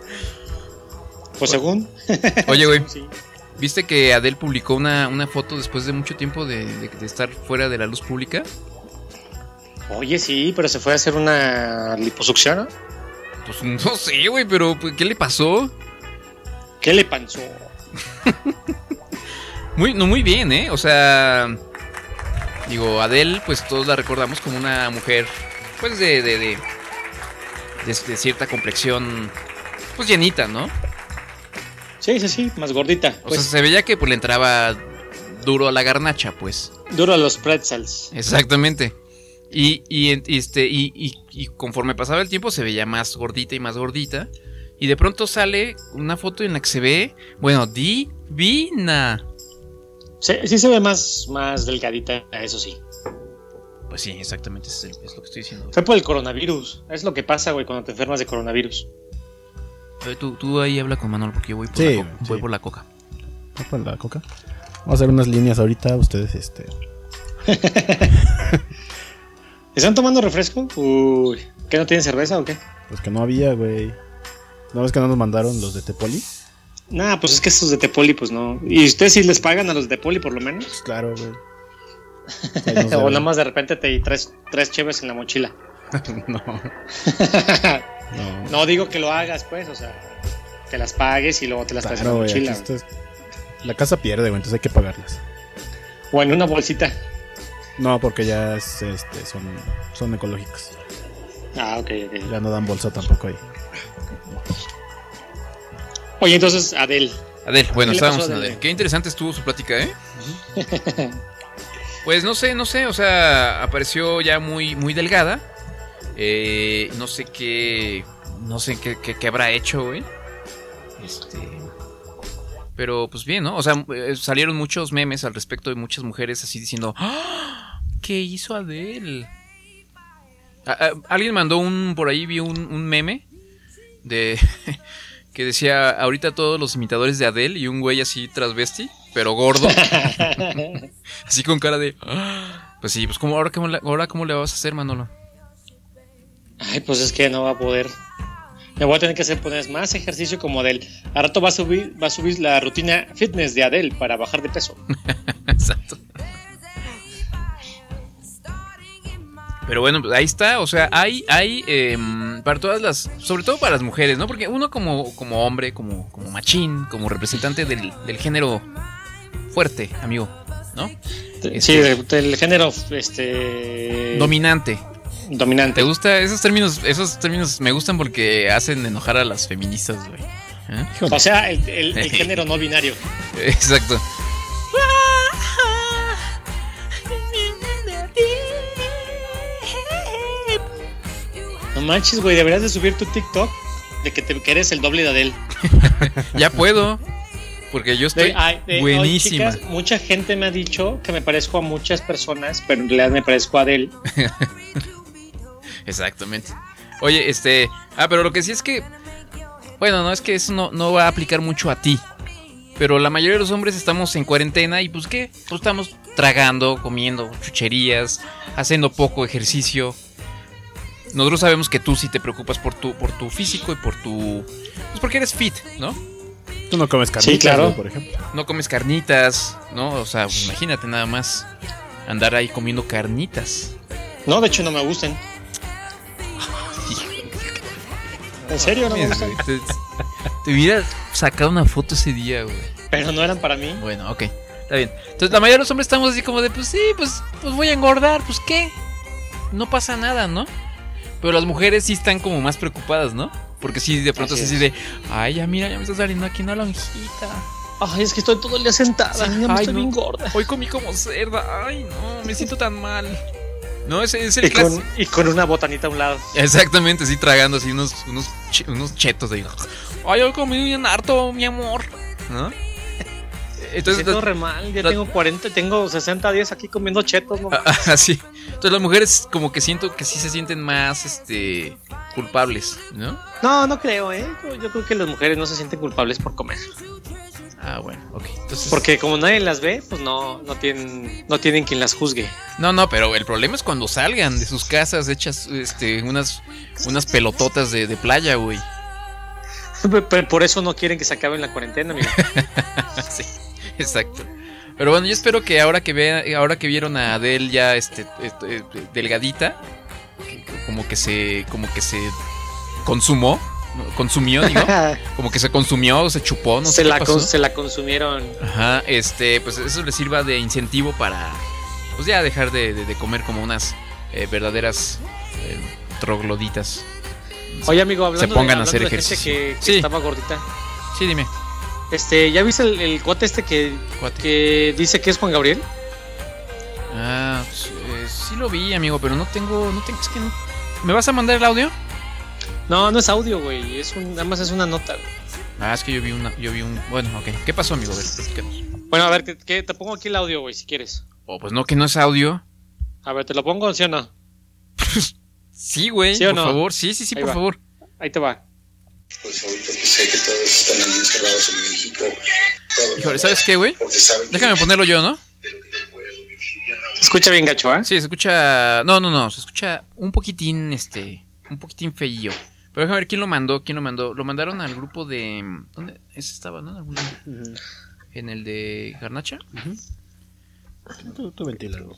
Pues según. Oye, güey, sí. ¿Viste que Adele publicó una, una foto después de mucho tiempo de, de, de estar fuera de la luz pública? Oye, sí, pero se fue a hacer una liposucción, ¿no? Pues no sé, güey, pero ¿qué le pasó? ¿Qué le pasó? Muy, no, muy bien, ¿eh? O sea, digo, Adele, pues todos la recordamos como una mujer, pues de, de, de, de, de cierta complexión, pues llenita, ¿no? Sí, sí, sí, más gordita. O pues. sea, se veía que pues le entraba duro a la garnacha, pues. Duro a los pretzels. Exactamente. Y, y, este, y, y, y conforme pasaba el tiempo se veía más gordita y más gordita. Y de pronto sale una foto en la que se ve, bueno, divina. Sí, sí se ve más, más delgadita, eso sí. Pues sí, exactamente, es, es lo que estoy diciendo. Fue por el coronavirus. Es lo que pasa, güey, cuando te enfermas de coronavirus. Oye, tú, tú ahí habla con Manuel porque yo voy por, sí, la, co- sí. voy por la coca. ¿Voy por la coca? Vamos a hacer unas líneas ahorita, ustedes, este... ¿Están tomando refresco? Uy, ¿qué no tienen cerveza o qué? Pues que no había, güey. ¿No ves que no nos mandaron los de Tepoli? Nah, pues es que estos de Tepoli, pues no. ¿Y ustedes sí les pagan a los de Tepoli por lo menos? Pues claro, güey. O nada más de repente te traes tres cheves en la mochila. no. no. No digo que lo hagas, pues, o sea, que las pagues y luego te las traes Claro, en la güey, mochila. aquí esto es- La casa pierde, güey, entonces hay que pagarlas. O en una bolsita. No, porque ya es, este, son, son ecológicas. Ah, ok, ok. Ya no dan bolsa tampoco ahí. Oye, entonces, Adele. Adele, bueno, ¿Qué le estábamos pasó en a Adele. Adele? Qué interesante estuvo su plática, ¿eh? Pues no sé, no sé, o sea, apareció ya muy, muy delgada. Eh, no sé qué, no sé qué, qué, qué habrá hecho, güey. Este, pero pues bien, ¿no? O sea, eh, salieron muchos memes al respecto de muchas mujeres así diciendo, ¡ah! ¿Qué hizo Adele? A- a- alguien mandó un, por ahí vi un, un meme de que decía, ahorita todos los imitadores de Adele y un güey así transvesti, pero gordo. Así con cara de, ¡ah! Pues sí, pues ¿cómo, ahora, cómo, le- ahora cómo le vas a hacer, Manolo? Ay, pues es que no va a poder. Me voy a tener que hacer poner más ejercicio como Adele. A rato va a subir, va a subir la rutina fitness de Adele para bajar de peso. Exacto. Pero bueno, pues ahí está, o sea, hay, hay eh, para todas las, sobre todo para las mujeres, ¿no? Porque uno como, como hombre, como, como machín, como representante del, del género fuerte, amigo, ¿no? Sí, de- del género este Dominante. Dominante. ¿Te gusta? Esos términos, esos términos me gustan porque hacen enojar a las feministas, güey. ¿Eh? O sea, el, el- el género no binario. Exacto. manches, güey, deberías de subir tu TikTok de que, te, que eres el doble de Adele. Ya puedo, porque yo estoy De- ay, de- buenísima. oye, chicas, mucha gente me ha dicho que me parezco a muchas personas, pero en realidad me parezco a Adele. Exactamente. Oye, este... Ah, pero lo que sí es que... Bueno, no es que eso no, no va a aplicar mucho a ti. Pero la mayoría de los hombres estamos en cuarentena y pues ¿qué? Pues estamos tragando, comiendo chucherías, haciendo poco ejercicio. Nosotros sabemos que tú sí te preocupas por tu, por tu físico y por tu... Pues porque eres fit, ¿no? Tú no comes carnitas, Sí, claro. ¿no? Por ejemplo. No comes carnitas, ¿no? O sea, pues, imagínate nada más andar ahí comiendo carnitas. No, de hecho no me gustan. ¿En serio no me gustan? Te, te hubiera sacado una foto ese día, güey. Pero no eran para mí. Bueno, ok, está bien. Entonces la mayoría de los hombres estamos así como de, pues sí, pues, pues voy a engordar, pues qué. No pasa nada, ¿no? Pero las mujeres sí están como más preocupadas, ¿no? Porque sí, de pronto Así es así de, ay, ya mira, ya me está saliendo aquí una lonjita. Ay, es que estoy todo el día sentada. Sí, ya me ay, estoy no. bien gorda. Hoy comí como cerda, ay, no, me siento tan mal. No, ese es el Y con, clásico. y con una botanita a un lado. Exactamente, sí, tragando así unos, unos, che- unos chetos de, ay, hoy comí bien harto, mi amor, ¿no? Entonces, siento re mal, ya la- tengo cuarenta, tengo sesenta días aquí comiendo chetos, no mames. Así. Entonces las mujeres como que siento que sí se sienten más este culpables, ¿no? No, no creo, ¿eh? Yo, yo creo que las mujeres no se sienten culpables por comer. Ah, bueno, ok. Entonces, Porque como nadie las ve, pues no, no tienen, no tienen quien las juzgue. no, no, pero el problema es cuando salgan de sus casas hechas este unas unas pelototas de, de playa, güey. Pero por eso no quieren que se acabe la cuarentena, amigo. Sí, exacto. Pero bueno, yo espero que ahora que vean, ahora que vieron a Adele ya este, este, eh, delgadita, que- que como que se como que se consumó, ¿no? consumió, digo, como que se consumió, se chupó, no sé se, qué la pasó. con- se la consumieron. Ajá, este, pues eso les sirva de incentivo para, pues ya dejar de, de- de comer como unas eh, verdaderas eh, trogloditas. Oye, amigo, hablando, se pongan de, a hacer hablando de gente ejercicio. que, que Sí. estaba gordita. Sí, dime. Este, ¿ya viste el, el cuate este que, que dice que es Juan Gabriel? Ah, pues, eh, sí lo vi, amigo, pero no tengo, no tengo, es que no. ¿Me vas a mandar el audio? No, no es audio, güey. Es un, nada más es una nota, güey. Ah, es que yo vi una, yo vi un, bueno, ok. ¿Qué pasó, amigo? A ver, platícanos. Bueno, a ver, que, que te pongo aquí el audio, güey, si quieres. Oh, pues no, que no es audio. A ver, ¿te lo pongo, sí o no? Sí, güey, ¿Sí o por no? favor. Sí, sí, sí, Ahí por va. favor. Ahí te va. Pues ahorita que sé que todos están ahí encerrados en México. todos Híjole, ¿sabes qué, güey? porque saben que- Déjame ponerlo yo, ¿no? Se escucha bien gacho, ¿eh? Sí, se escucha. No, no, no. Se escucha un poquitín, este. Un poquitín feillo. Pero déjame ver quién lo mandó. ¿Quién lo mandó? Lo mandaron al grupo de. ¿Dónde? Ese estaba, ¿no? En algún lugar. En el de Garnacha. Tú, tú ventilalo.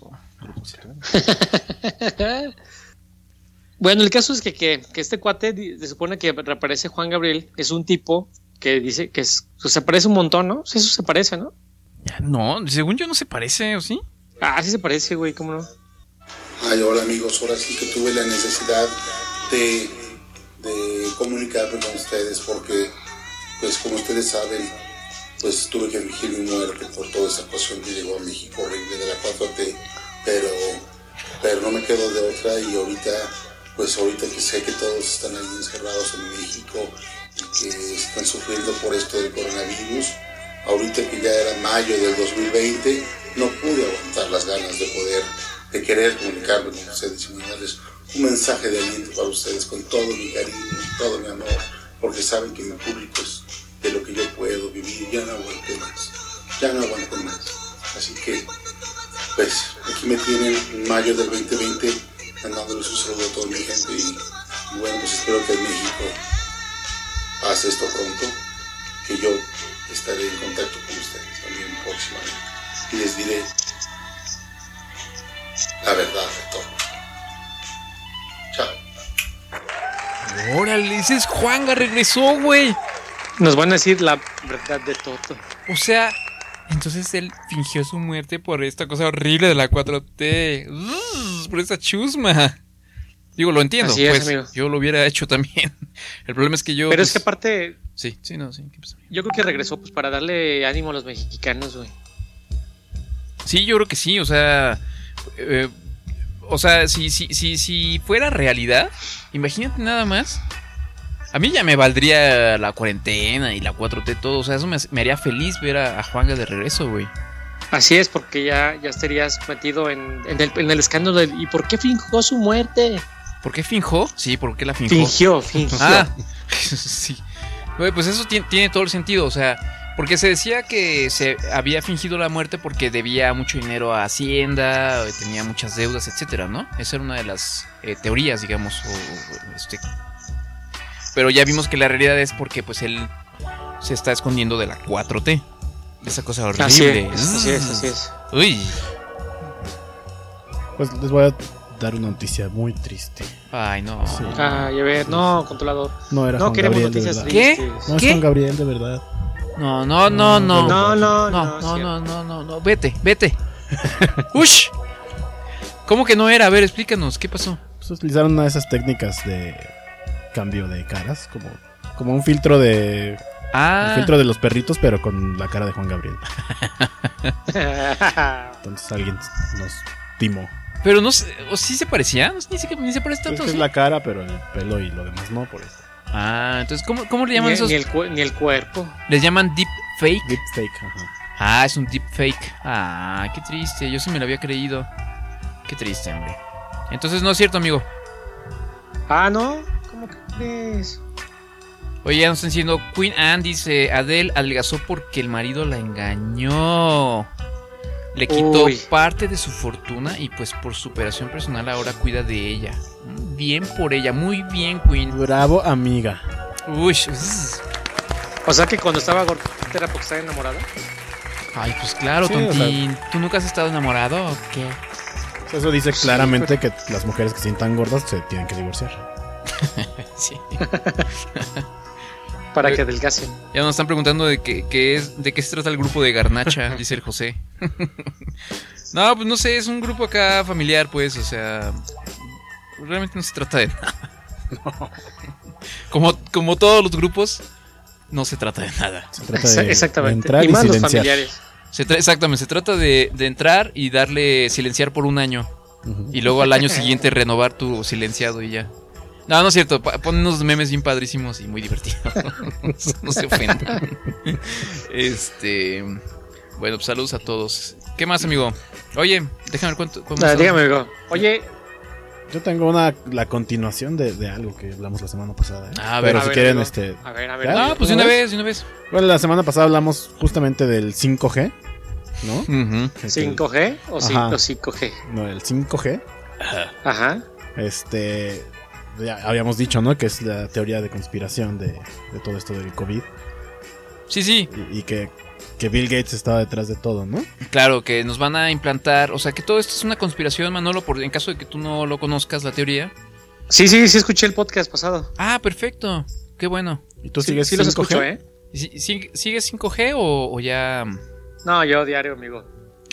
Bueno, el caso es que, que, que este cuate di- se supone que reaparece Juan Gabriel. Es un tipo que dice que es, pues, se parece un montón, ¿no? Sí, eso se parece, ¿no? No, según yo no se parece, ¿o sí? Ah, sí se parece, güey, ¿cómo no? Ay, hola amigos, ahora sí que tuve la necesidad de, de comunicarme con ustedes porque, pues como ustedes saben, pues tuve que fingir mi muerte por toda esa cuestión que llegó a México horrible de la cuatro T, pero, pero no me quedo de otra y ahorita, pues ahorita que sé que todos están ahí encerrados en México y que están sufriendo por esto del coronavirus, ahorita que ya era mayo del dos mil veinte, no pude aguantar las ganas de poder, de querer comunicarme con ustedes y mandarles un mensaje de aliento para ustedes con todo mi cariño, todo mi amor, porque saben que mi público es de lo que yo puedo vivir, ya no aguanto más, ya no aguanto más. Así que, pues, aquí me tienen en mayo del veinte veinte, mandándoles un saludo a toda mi gente y, y bueno, pues espero que en México pase esto pronto, que yo estaré en contacto con ustedes también próximamente y les diré la verdad de todo. Chao. Órale, ese es Juanga, regresó, güey. Nos van a decir la verdad de todo. O sea, entonces él fingió su muerte por esta cosa horrible de la cuatro T. Ugh, por esa chusma. Digo, lo entiendo, Así es, pues amigo. yo lo hubiera hecho también. El problema es que yo... Pero pues, es que aparte, Sí, sí, no, sí. ¿Qué pasa? yo creo que regresó pues para darle ánimo a los mexicanos, güey. Sí, yo creo que sí, o sea... eh, o sea, si, si, si, si fuera realidad, imagínate nada más. A mí ya me valdría la cuarentena y la cuatro T, todo. O sea, eso me, me haría feliz ver a, a Juanga de regreso, güey. Así es, porque ya, ya estarías metido en, en, el, en el escándalo de ¿y por qué fingió su muerte? ¿Por qué fingió? Sí, ¿por qué la fingió? Fingió, fingió. Ah, sí. Güey, pues eso tiene, tiene todo el sentido, o sea, porque se decía que se había fingido la muerte porque debía mucho dinero a Hacienda, tenía muchas deudas, etcétera, ¿no? Esa era una de las eh, teorías, digamos, o, o, este... Pero ya vimos que la realidad es porque pues él se está escondiendo de la cuatro T. Esa cosa horrible. Así es, así es, así es. Uy. Pues les voy a dar una noticia muy triste. Ay, no. Sí. Ay, a ver, no, controlador. No era No Juan queremos Gabriel, de noticias verdad. ¿Qué? tristes. No es ¿Qué? Juan Gabriel, de verdad. No, no, no, no. No, no, No, no, no, cierto. no, no, no, no. Vete, vete. Ush. ¿Cómo que no era? A ver, explícanos, ¿qué pasó? Pues utilizaron una de esas técnicas de cambio de caras, como, como un filtro de... Ah. Un filtro de los perritos, pero con la cara de Juan Gabriel. Entonces alguien nos timó. Pero no sé, ¿o sí se parecía? No, ni, se, ni se parece tanto. Es ¿sí? la cara, pero el pelo y lo demás no, por eso. Ah, entonces, ¿cómo, cómo le llaman Ni, esos? ni, el, cu- ni el cuerpo. ¿Les llaman deep fake? Deep fake, ajá. Ah, es un deep fake. Ah, qué triste, yo sí me lo había creído. Qué triste, hombre. Entonces no es cierto, amigo. Ah, ¿no? ¿Cómo que crees? Oye, ya nos están diciendo, Queen Anne dice, Adele adelgazó porque el marido la engañó. Le quitó Uy. parte de su fortuna y pues por superación personal ahora cuida de ella. Bien por ella, muy bien, Queen. Bravo, amiga. Uy, uss. O sea que cuando estaba gordita era porque estaba enamorada. Ay, pues claro, Sí, tontín. o sea- ¿Tú nunca has estado enamorado o qué? Eso dice claramente que las mujeres que se sientan gordas se tienen que divorciar. Sí. Para que adelgacen. Ya nos están preguntando de qué, qué es, de qué se trata el grupo de Garnacha, dice el José. No, pues no sé, es un grupo acá familiar, pues, o sea, realmente no se trata de nada. No. Como, como todos los grupos, no se trata de nada. Se trata de, Exactamente. de entrar Y y, más los silenciar. familiares. Se tra- exactamente, se trata de, de entrar y darle silenciar por un año. Ujú. Y luego al año siguiente renovar tu silenciado y ya. No, no es cierto, pa- ponen unos memes bien padrísimos y muy divertidos. No se ofendan. Este. Bueno, pues saludos a todos. ¿Qué más, amigo? Oye, déjame ver cuánto. cuánto Ah, está. dígame, amigo. Oye, Yo tengo una la continuación de, de algo que hablamos la semana pasada. ¿eh? Ah, a ver, Pero a si ver, quieren, amigo. este. A ver, a ver. ¿Ya? Ah, pues de una vez, de una vez. Bueno, la semana pasada hablamos justamente del cinco G, ¿no? Ujú. Que- ¿cinco G o Ajá. cinco G? No, el cinco G. Ajá. Este. Ya habíamos dicho, ¿no? Que es la teoría de conspiración de, de todo esto del COVID. Sí, sí, Y, y que, que Bill Gates estaba detrás de todo, ¿no? claro, que nos van a implantar. O sea, que todo esto es una conspiración, Manolo, por, en caso de que tú no lo conozcas, la teoría. Sí, sí, sí, escuché el podcast pasado. Ah, perfecto. Qué bueno. ¿Y tú Sí, sigues sí los cinco G? escucho, ¿eh? ¿Y si- si- ¿Sigues cinco G o, o ya...? No, yo diario, amigo.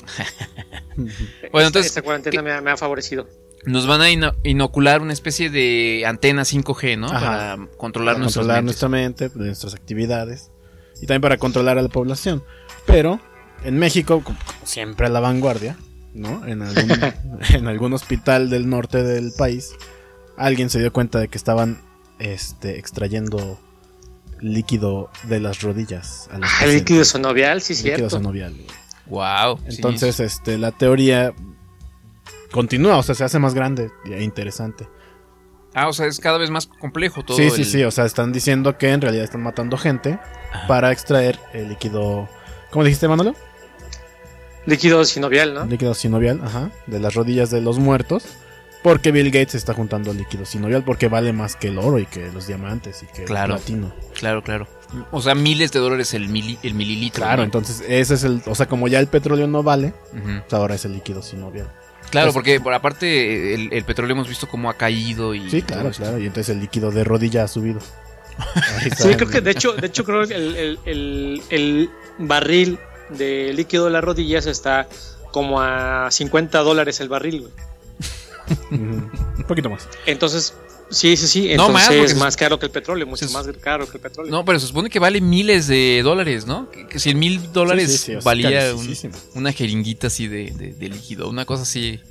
Bueno, Esta- entonces, Esta cuarentena ¿qué? me ha, me ha favorecido. Nos van a ino- inocular una especie de antena cinco G, ¿no? Ajá. Para controlar Para nuestras controlar mentes. nuestra mente, nuestras actividades. Y también para controlar a la población. Pero en México, como como siempre a la vanguardia, ¿no? En algún, en algún hospital del norte del país, alguien se dio cuenta de que estaban este, extrayendo líquido de las rodillas. A los Ah, el pacientes. líquido sinovial, sí, Líquido cierto. sinovial. Wow. Entonces, este, la teoría continúa, o sea, se hace más grande e interesante. Ah, o sea, es cada vez más complejo todo. Sí, sí, el- sí, o sea, están diciendo que en realidad están matando gente para extraer el líquido, ¿cómo dijiste, Manolo? Líquido sinovial, ¿no? Líquido sinovial, ajá, de las rodillas de los muertos, porque Bill Gates está juntando líquido sinovial porque vale más que el oro y que los diamantes y que Claro. el platino. Claro, claro. O sea, miles de dólares el, mili- el mililitro. Claro, ¿no? entonces ese es el, o sea, como ya el petróleo no vale, Ujú. pues ahora es el líquido sinovial. Claro, Pues- porque por aparte el, el petróleo hemos visto cómo ha caído y... Sí, todo claro, esto. claro, y entonces el líquido de rodilla ha subido. Ahí está. Sí, creo que de hecho, de hecho creo que el, el, el, el barril de líquido de las rodillas está como a cincuenta dólares el barril, güey. Ujú. Un poquito más. Entonces, sí, sí, sí. No, Entonces más, porque es se- más caro que el petróleo, mucho se- más caro que el petróleo. No, pero se supone que vale miles de dólares, ¿no? Que, que cien mil dólares Sí, sí, sí, o sea, valía un- carísimo. una jeringuita así de, de, de líquido, una cosa así.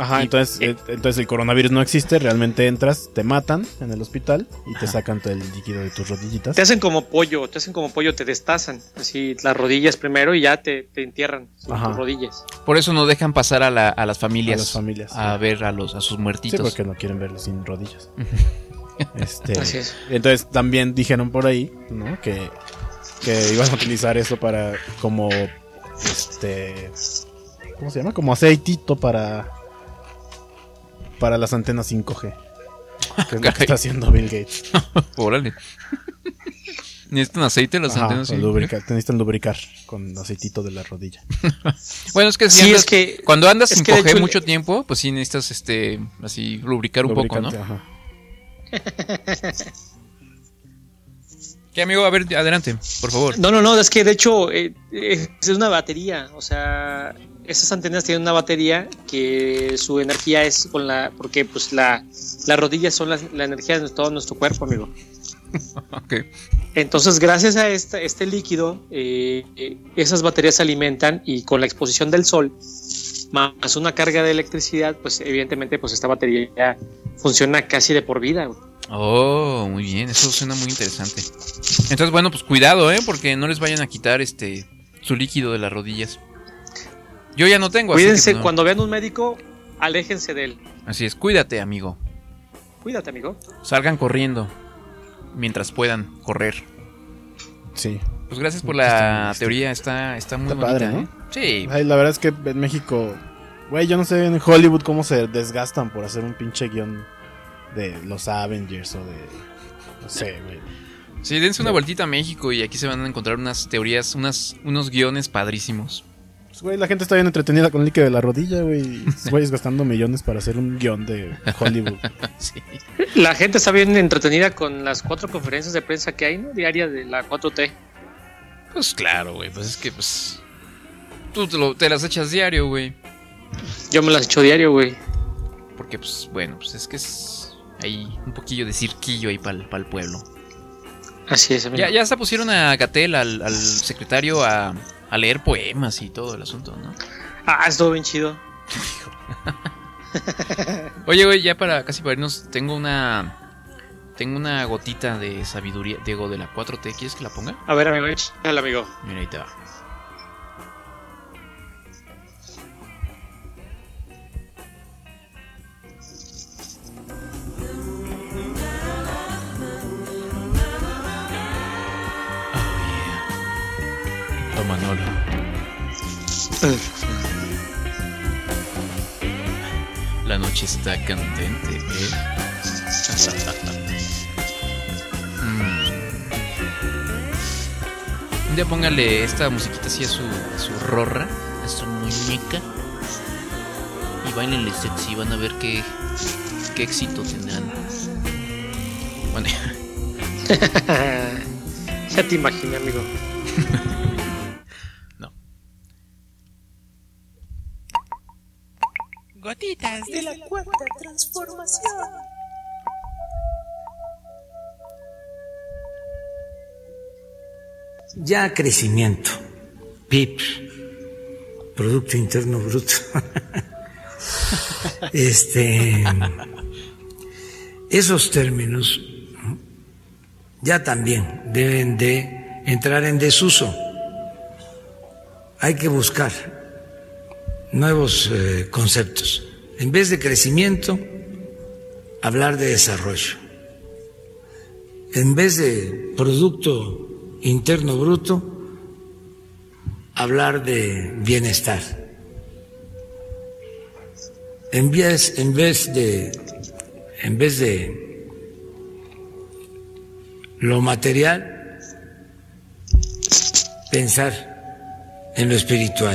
Ajá, Y- entonces, eh, entonces el coronavirus no existe, realmente entras, te matan en el hospital y te Ajá. sacan todo el líquido de tus rodillitas. Te hacen como pollo, te hacen como pollo, te destazan. Así las rodillas primero y ya te, te entierran sobre Ajá. tus rodillas. Por eso no dejan pasar a, la- a las familias. A las familias, A sí. ver a los a sus Sí, muertitos. porque no quieren verlo sin rodillas. Este, Así es. Entonces también dijeron por ahí, ¿no? Que, que iban a utilizar eso para como este ¿cómo se llama? Como aceitito para para las antenas cinco G. Que es lo que está haciendo Bill Gates. Órale. ¿Necesitan aceite las Ajá, antenas? para Sí. lubricar, te necesitan lubricar con aceitito de la rodilla. Bueno, es que si Sí, andas- es que- cuando andas es sin que de coger hecho el- mucho tiempo, pues sí necesitas este así lubricar un poco, ¿no? Lubricante, ajá. ¿Qué, amigo? A ver, adelante, por favor. No, no, no, es que de hecho eh, es una batería. O sea, esas antenas tienen una batería que su energía es con la. Porque pues la, las rodillas son las- la energía de todo nuestro cuerpo, amigo. Ok. Entonces, gracias a esta, este líquido, eh, eh, esas baterías se alimentan y con la exposición del sol, más una carga de electricidad, pues evidentemente pues esta batería ya funciona casi de por vida. güey. Oh, muy bien, eso suena muy interesante. Entonces, bueno, pues cuidado, ¿eh? Porque no les vayan a quitar este su líquido de las rodillas. Yo ya no tengo, así que, Cuídense, pues, no. cuando vean un médico, aléjense de él. Así es, cuídate, amigo. Cuídate, amigo. Salgan corriendo mientras puedan correr. Sí. Pues gracias por Está la muy- teoría, está, está muy Está bonita, padre, ¿no? ¿eh? Sí. Ay, la verdad es que en México, güey, yo no sé en Hollywood cómo se desgastan por hacer un pinche guión de los Avengers o de no sé, güey. Sí, dense una vueltita a México y aquí se van a encontrar unas teorías, unas, unos guiones padrísimos. Pues, güey, la gente está bien entretenida con el líquido de la rodilla, güey. y Güeyes gastando millones para hacer un guión de Hollywood. Sí. La gente está bien entretenida con las cuatro conferencias de prensa que hay, ¿no? Diarias de la cuatro T. Pues claro, güey, pues es que pues tú te, lo- te las echas diario, güey. Yo me las echo diario, güey. Porque pues bueno, pues es que es hay un poquillo de cirquillo ahí para el pueblo. Así es, amigo. Ya, ya hasta pusieron a Gatell, al, al secretario, a, a leer poemas y todo el asunto, ¿no? Ah, estuvo bien chido. Oye, güey, ya para casi para irnos, tengo una tengo una gotita de sabiduría, digo, de la cuatro T. ¿Quieres que la ponga? A ver, amigo, échale, amigo. Mira, ahí te va. Toma, Manolo. La noche está candente, ¿eh? Mm. Un día póngale esta musiquita así a su, a su rorra, a su muñeca. Y bailenle sexy, van a ver qué, qué éxito tendrán. Bueno. Ya te imaginé, amigo. Gotitas de la cuarta transformación. Ya crecimiento, P I B, Producto Interno Bruto. este, esos términos ya también deben de entrar en desuso. Hay que buscar nuevos eh, conceptos. En vez de crecimiento, hablar de desarrollo. En vez de Producto Interno Bruto, hablar de bienestar. En vez, en vez de, en vez de lo material, pensar en lo espiritual.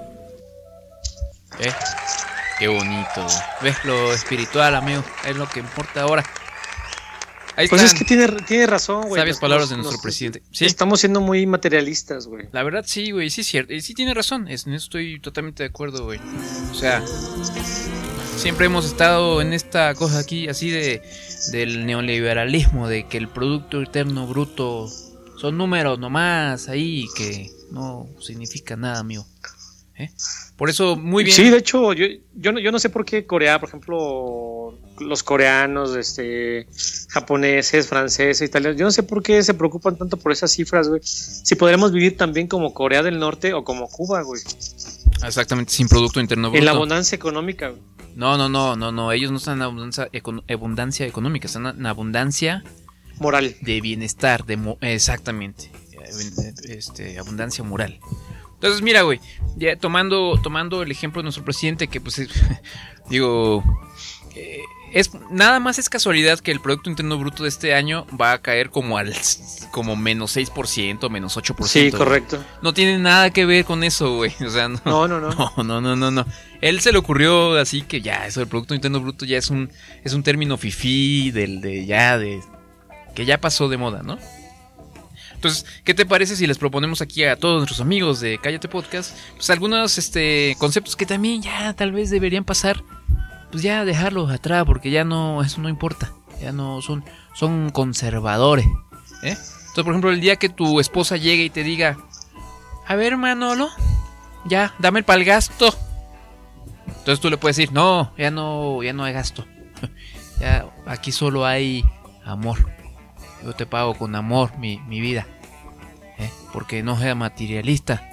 ¿Eh? Qué bonito. ¿Ves? Lo espiritual, amigo, es lo que importa ahora. Ahí Pues están. es que tiene, tiene razón, güey. Sabias Nos- palabras nos- de nuestro nos- presidente. Sí. Estamos siendo muy materialistas, güey. La verdad sí, güey, sí es cierto. Y sí tiene razón, es, en eso estoy totalmente de acuerdo, güey. O sea, siempre hemos estado en esta cosa aquí así de del neoliberalismo, de que el Producto Interno Bruto son números nomás ahí que no significa nada, amigo. ¿eh? Por eso, muy bien. Sí, de hecho, yo, yo, no, yo no sé por qué Corea, por ejemplo, los coreanos, este, japoneses, franceses, italianos, yo no sé por qué se preocupan tanto por esas cifras, güey. Si podremos vivir también como Corea del Norte o como Cuba, güey. Exactamente, sin Producto Interno Bruto. En la abundancia económica, güey. No, no, no, no, no, ellos no están en abundancia, econ- abundancia económica, están en abundancia moral. De bienestar, de mo- exactamente. Este, abundancia moral. Entonces, mira, güey, ya tomando, tomando el ejemplo de nuestro presidente, que pues, digo, eh, es nada más es casualidad que el Producto Interno Bruto de este año va a caer como al como menos seis por ciento, menos ocho por ciento. Sí, correcto. Güey. No tiene nada que ver con eso, güey. O sea, no, no, no, no. No, no, no, no, no. Él se le ocurrió así que ya, eso del Producto Interno Bruto ya es un, es un término fifí, del de ya, de que ya pasó de moda, ¿no? Entonces, ¿qué te parece si les proponemos aquí a todos nuestros amigos de Cállate Podcast, pues algunos este conceptos que también ya tal vez deberían pasar, pues ya dejarlos atrás, porque ya no, eso no importa, ya no son, son conservadores, ¿eh? Entonces, por ejemplo, el día que tu esposa llegue y te diga, a ver, Manolo, ya, dame el pal gasto. Entonces tú le puedes decir, no, ya no, ya no hay gasto. Ya, aquí solo hay amor. Yo te pago con amor mi, mi vida, ¿eh? Porque no sea materialista.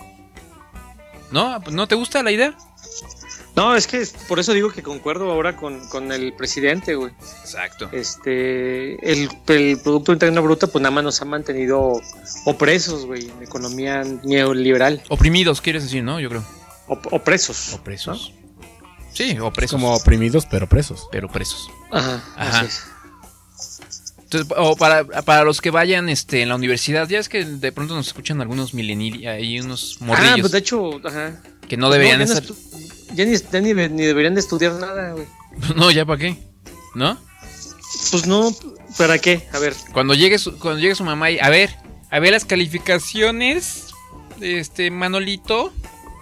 ¿No? ¿No te gusta la idea? No, es que por eso digo que concuerdo ahora con, con el presidente, güey. Exacto. Este, el, el Producto Interno Bruto, pues nada más nos ha mantenido opresos, güey, en economía neoliberal. Oprimidos, quieres decir, ¿no? Yo creo. Op- opresos. Opresos. ¿No? Sí, opresos. Como oprimidos, pero presos. Pero presos. Ajá, Ajá. Así es. Entonces, o para, para los que vayan este, en la universidad, ya es que de pronto nos escuchan algunos millennials y unos morrillos. Ah, pues de hecho, ajá. Que no deberían no, ya estar. No estu- ya ni, ya ni, ni deberían de estudiar nada, güey. No, ya para qué, ¿no? Pues no, ¿para qué? A ver. Cuando llegue su, cuando llegue su mamá y, a ver, a ver las calificaciones, este, Manolito.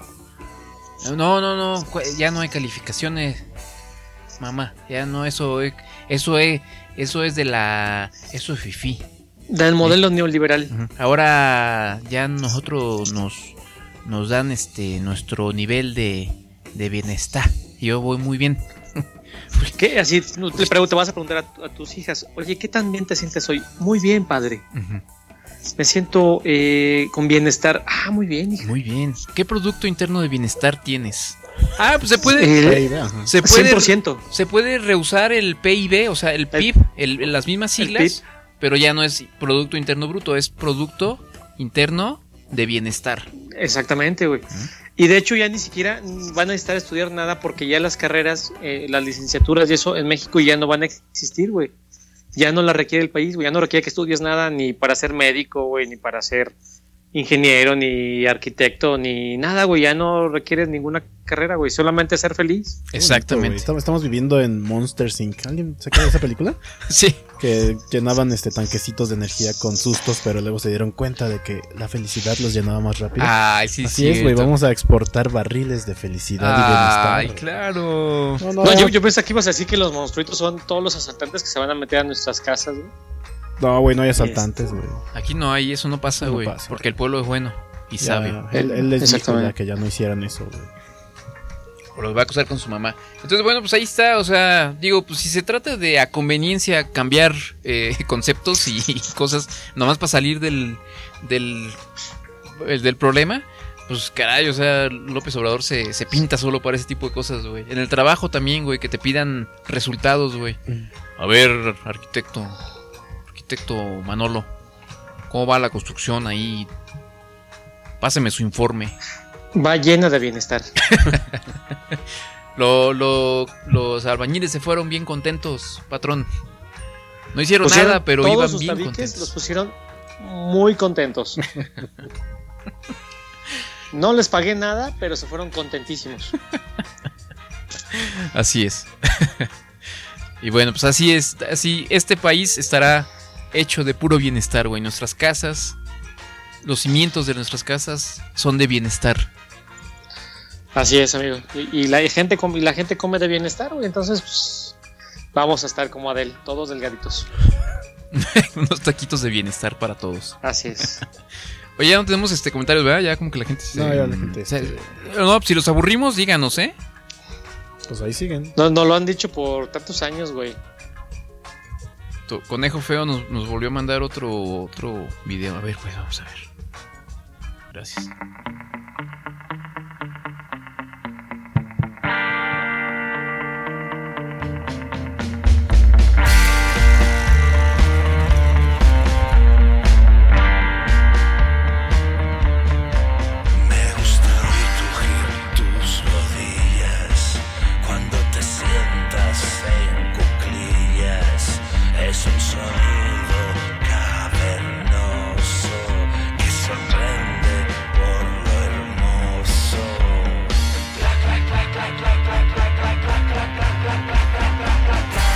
No, no, no, ya no hay calificaciones, mamá, ya no, eso, eso es, eso es de la, eso es fifí. Del modelo ¿sí? neoliberal. Uh-huh. Ahora ya nosotros nos, nos dan este, nuestro nivel de, de bienestar. Yo voy muy bien. ¿Qué? Así le pregunto, vas a preguntar a, a tus hijas, oye, ¿qué tan bien te sientes hoy? Muy bien, padre. Uh-huh. Me siento eh, con bienestar. Ah, muy bien, hija. Muy bien. ¿Qué producto interno de bienestar tienes? Ah, pues se puede. Eh, se puede. cien por ciento. Se puede reusar el P I B, o sea, el P I B, el, el, las mismas siglas, pero ya no es Producto Interno Bruto, es Producto Interno de Bienestar. Exactamente, güey. ¿Mm? Y de hecho ya ni siquiera van a necesitar estudiar nada porque ya las carreras, eh, las licenciaturas y eso en México ya no van a existir, güey. Ya no la requiere el país, güey. Ya no requiere que estudies nada ni para ser médico, güey, ni para ser ingeniero, ni arquitecto, ni nada, güey. Ya no requieres ninguna carrera, güey. Solamente ser feliz. Exactamente. Bonito, estamos viviendo en Monsters incorporated. ¿Alguien se acuerda de esa película? Sí. Que llenaban este tanquecitos de energía con sustos, pero luego se dieron cuenta de que la felicidad los llenaba más rápido. Ay, sí, Así es, güey. Vamos a exportar barriles de felicidad Ay, y bienestar. Ay, claro. No, no, no yo, yo pensé que ibas a decir que los monstruitos son todos los asaltantes que se van a meter a nuestras casas, güey. No, güey, no hay asaltantes, güey. Aquí no hay, eso no pasa, güey. No porque el pueblo es bueno y ya, sabio. Él, él les dijo ya que ya no hicieran eso, güey. O los va a acusar con su mamá. Entonces, bueno, pues ahí está. O sea, digo, pues si se trata de a conveniencia cambiar eh, conceptos y cosas, nomás para salir del, del, del problema, pues caray, o sea, López Obrador se, se pinta solo para ese tipo de cosas, güey. En el trabajo también, güey, que te pidan resultados, güey. A ver, arquitecto, arquitecto Manolo, ¿cómo va la construcción ahí? Páseme su informe. Va llena de bienestar. lo, lo, los albañiles se fueron bien contentos, patrón. No hicieron pusieron nada, pero todos iban sus bien tabiques, contentos. Los pusieron muy contentos. No les pagué nada, pero se fueron contentísimos. Así es. Y bueno, pues así es. Así, este país estará hecho de puro bienestar, güey. Nuestras casas, los cimientos de nuestras casas son de bienestar. Así es, amigo. Y, y, la, gente come, y la gente come de bienestar, güey. Entonces, pues, vamos a estar como Adele, todos delgaditos. Unos taquitos de bienestar para todos. Así es. Oye, ya no tenemos este comentarios, ¿verdad? Ya como que la gente se... No, ya la gente... se- este, No, si los aburrimos, díganos, ¿eh? Pues ahí siguen. No, no lo han dicho por tantos años, güey. Tu conejo feo nos, nos volvió a mandar otro, otro video. A ver, pues vamos a ver. Gracias. Me gusta oír crujir tus rodillas cuando te sientas en cuclillas. Es un sonido cavernoso que sorprende por lo hermoso. Clac, clac, clac, clac, clac, clac, clac, clac, clac, clac, clac, clac, clac, clac, clac, clac.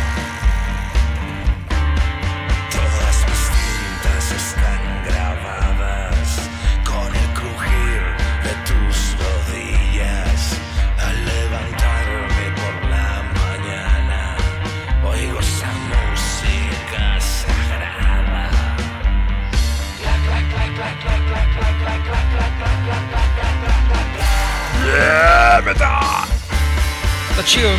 Todas mis cintas están grabadas con el crujir de tus rodillas. Al levantarme por la mañana, oigo esa música sagrada. Clac, clac, clac, clac, clac, clac, clac, clac, clac, clac, clac, clac, clac, clac, clac, clac. ¡Yeah, metal! Está chido.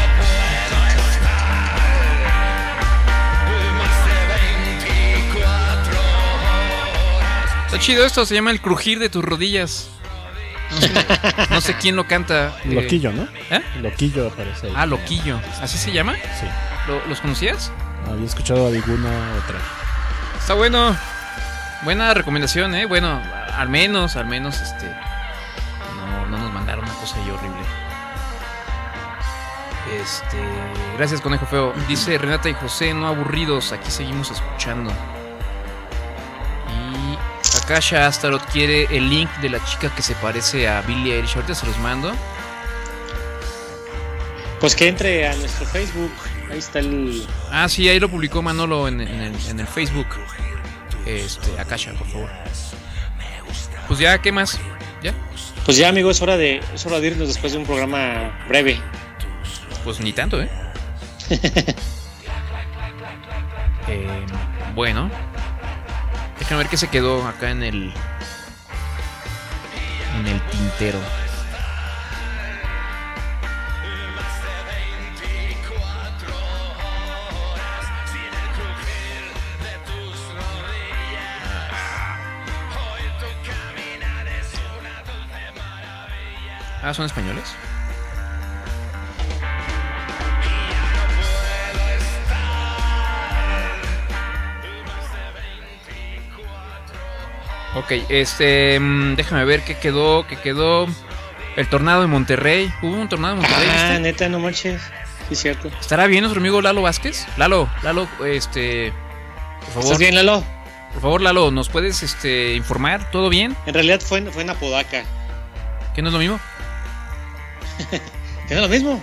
Está chido esto, se llama el crujir de tus rodillas. No sé, no sé quién lo canta. eh. Loquillo, ¿no? ¿Eh? Loquillo aparece ahí. Ah, Loquillo. ¿Así se llama? Sí. ¿Lo- ¿Los conocías? Había escuchado alguna otra. Está bueno. Buena recomendación, ¿eh? Bueno, al menos, al menos, este... No, no nos mandaron una cosa ahí horrible. Este... Gracias, Conejo Feo. Dice Renata y José, no aburridos, aquí seguimos escuchando. Y Akasha Astaroth quiere el link de la chica que se parece a Billie Eilish. Ahorita se los mando. Pues que entre a nuestro Facebook. Ahí está el. Ah, sí, ahí lo publicó Manolo en, en el, en el Facebook. Este, Akasha, por favor. Pues ya, ¿qué más? ¿Ya? Pues ya, amigo, es hora de, es hora de irnos después de un programa breve. Pues ni tanto, ¿eh? eh bueno. Déjame ver qué se quedó acá en el... En el tintero. Ah, ¿son españoles? Ok, este... mm, déjame ver qué quedó, qué quedó... El tornado de Monterrey. Hubo un tornado de Monterrey, Ah, ¿viste? neta, no manches. Sí, cierto. ¿Estará bien nuestro amigo Lalo Vázquez? Lalo, Lalo, este... Por favor. ¿Estás bien, Lalo? Por favor, Lalo, ¿nos puedes este, informar? ¿Todo bien? En realidad fue, en- fue en Apodaca. ¿Qué no es lo mismo? ¿Que no es lo mismo?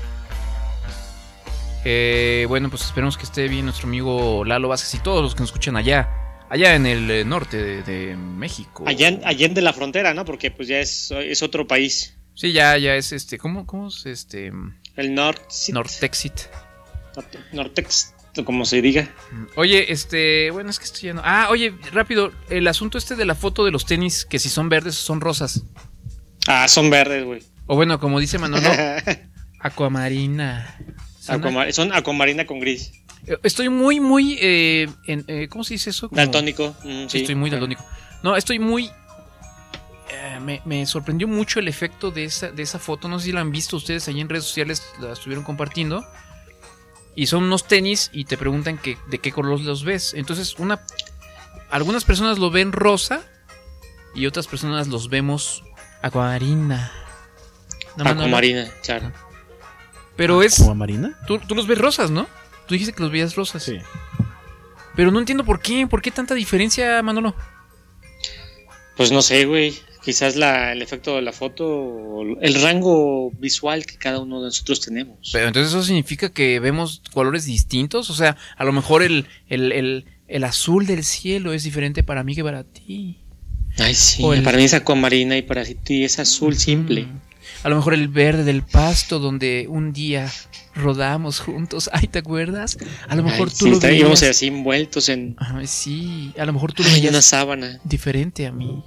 Eh, bueno, pues esperemos que esté bien nuestro amigo Lalo Vázquez y todos los que nos escuchan allá. Allá en el eh, norte de, de México. Allá, en- allá en de la frontera, ¿no? Porque pues ya es, es otro país. Sí, ya, ya es este... ¿Cómo, cómo es este...? El Nortexit. Nortexit. Norte- Nortex, como se diga. Oye, este... Bueno, es que estoy ya no... Ah, oye, rápido. El asunto este de la foto de los tenis, que si son verdes o son rosas. Ah, son verdes, güey. O bueno, como dice Manolo, aquamarina. ¿Suena? Aquamar- son acuamarina con gris. Estoy muy, muy... Eh, en, eh, ¿Cómo se dice eso? Como- Daltónico. Mm, Sí, sí. estoy muy daltónico. No, estoy muy... eh, me, me sorprendió mucho el efecto de esa, de esa foto. No sé si la han visto ustedes ahí en redes sociales, la estuvieron compartiendo. Y son unos tenis y te preguntan que, de qué color los ves. Entonces, una algunas personas lo ven rosa y otras personas los vemos acuamarina. No, Manolo. Acuamarina, claro. Pero es... ¿Acuamarina? Tú, tú los ves rosas, ¿no? Tú dijiste que los veías rosas. Sí. Pero no entiendo por qué. ¿Por qué tanta diferencia, Manolo? Pues no sé, güey. Quizás la, el efecto de la foto, o el rango visual que cada uno de nosotros tenemos. Pero entonces eso significa que vemos colores distintos. O sea, a lo mejor el, el, el, el azul del cielo es diferente para mí que para ti. Ay, sí. O el- Para mí es acuamarina y para ti es azul simple. A lo mejor el verde del pasto donde un día rodamos juntos. Ay, ¿te acuerdas? A lo mejor Ay, tú sí, lo estábamos veías. así envueltos en... Ay, sí, a lo mejor tú lo Ay, veías una sábana. diferente a mí.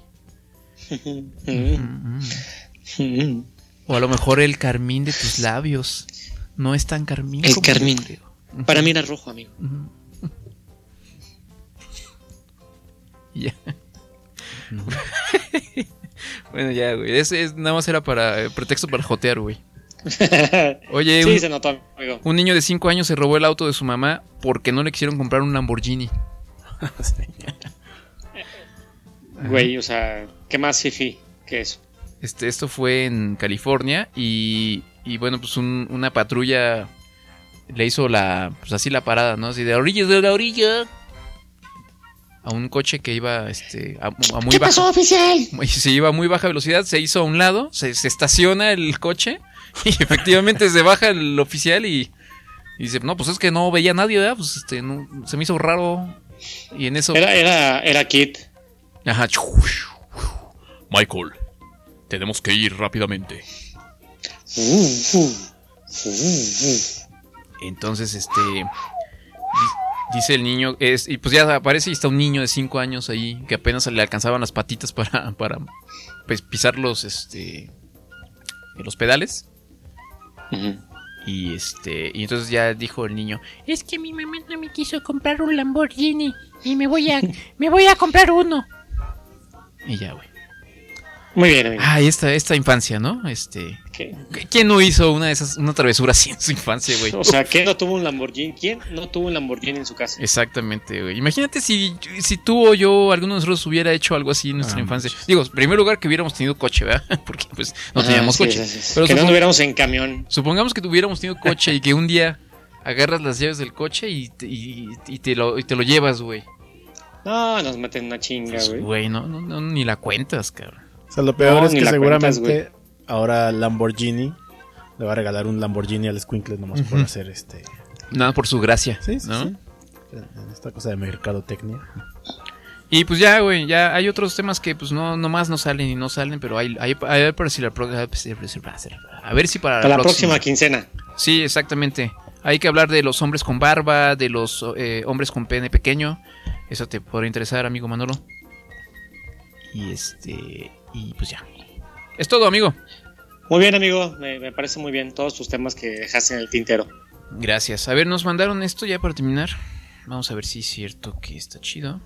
Mm. Mm. O a lo mejor el carmín de tus labios no es tan carmín. El como carmín. yo creo. Para mí era rojo, amigo. Ujú. Ya. Bueno, ya, güey. Ese es, nada más era para eh, pretexto para jotear, güey. Oye, Sí, un, se notó, amigo. un niño de cinco años se robó el auto de su mamá porque no le quisieron comprar un Lamborghini. Güey, o sea, ¿qué más fifi que eso? Este, esto fue en California y, y bueno, pues un- una patrulla le hizo la, pues así la parada, ¿no? Así de orilla de la orilla a un coche que iba, este, a, a muy ¿Qué baja. pasó, oficial? Se iba a muy baja velocidad, se hizo a un lado, se, se estaciona el coche y efectivamente se baja el oficial y, y dice, no, pues es que no veía a nadie, ¿verdad? Pues este, no, se me hizo raro y en eso... Era, era, era Kit. Ajá. Michael, tenemos que ir rápidamente. Entonces, este... di- Dice el niño, es, y pues ya aparece y está un niño de cinco años ahí que apenas le alcanzaban las patitas para, para pues, pisar los, este, los pedales. Y este, y entonces ya dijo el niño, Es que mi mamá no me quiso comprar un Lamborghini y me voy a me voy a comprar uno. y ya, güey. Muy bien, amigo. Ay, esta, esta infancia, ¿no? Este, ¿Qué? ¿quién no hizo una de esas, una travesura así en su infancia, güey? O sea, ¿quién no tuvo un Lamborghini? ¿Quién no tuvo un Lamborghini en su casa? Exactamente, güey. Imagínate si, si tú o yo, alguno de nosotros hubiera hecho algo así en nuestra Ah, infancia. Digo, en primer lugar que hubiéramos tenido coche, ¿verdad? Porque pues no Ah, teníamos sí, coche. sí, sí. Pero Que no supon- anduviéramos en camión. Supongamos que tuviéramos tenido coche y que un día agarras las llaves del coche y te, y, y te, lo, y te lo llevas, güey. No, nos meten una chinga, Pues, güey. güey, no, no, no, ni la cuentas, cabrón. O sea, lo peor No, es ni que la seguramente cuentas, ahora Lamborghini le va a regalar un Lamborghini al escuincle nomás por Ujú. hacer este. Nada por su gracia, Sí, sí, ¿no? sí. En esta cosa de mercadotecnia. Y pues ya, güey, ya hay otros temas que pues no nomás no salen y no salen, pero hay, hay, hay a ver para si la pro- a ver si para, Para la próxima quincena. Sí, exactamente. Hay que hablar de los hombres con barba, de los eh, hombres con pene pequeño. Eso te podría interesar, amigo Manolo. Y este, y pues ya. Es todo, amigo. Muy bien, amigo. Me, me parece muy bien todos tus temas que dejaste en el tintero. Gracias. A ver, nos mandaron esto ya para terminar. Vamos a ver si es cierto que está chido.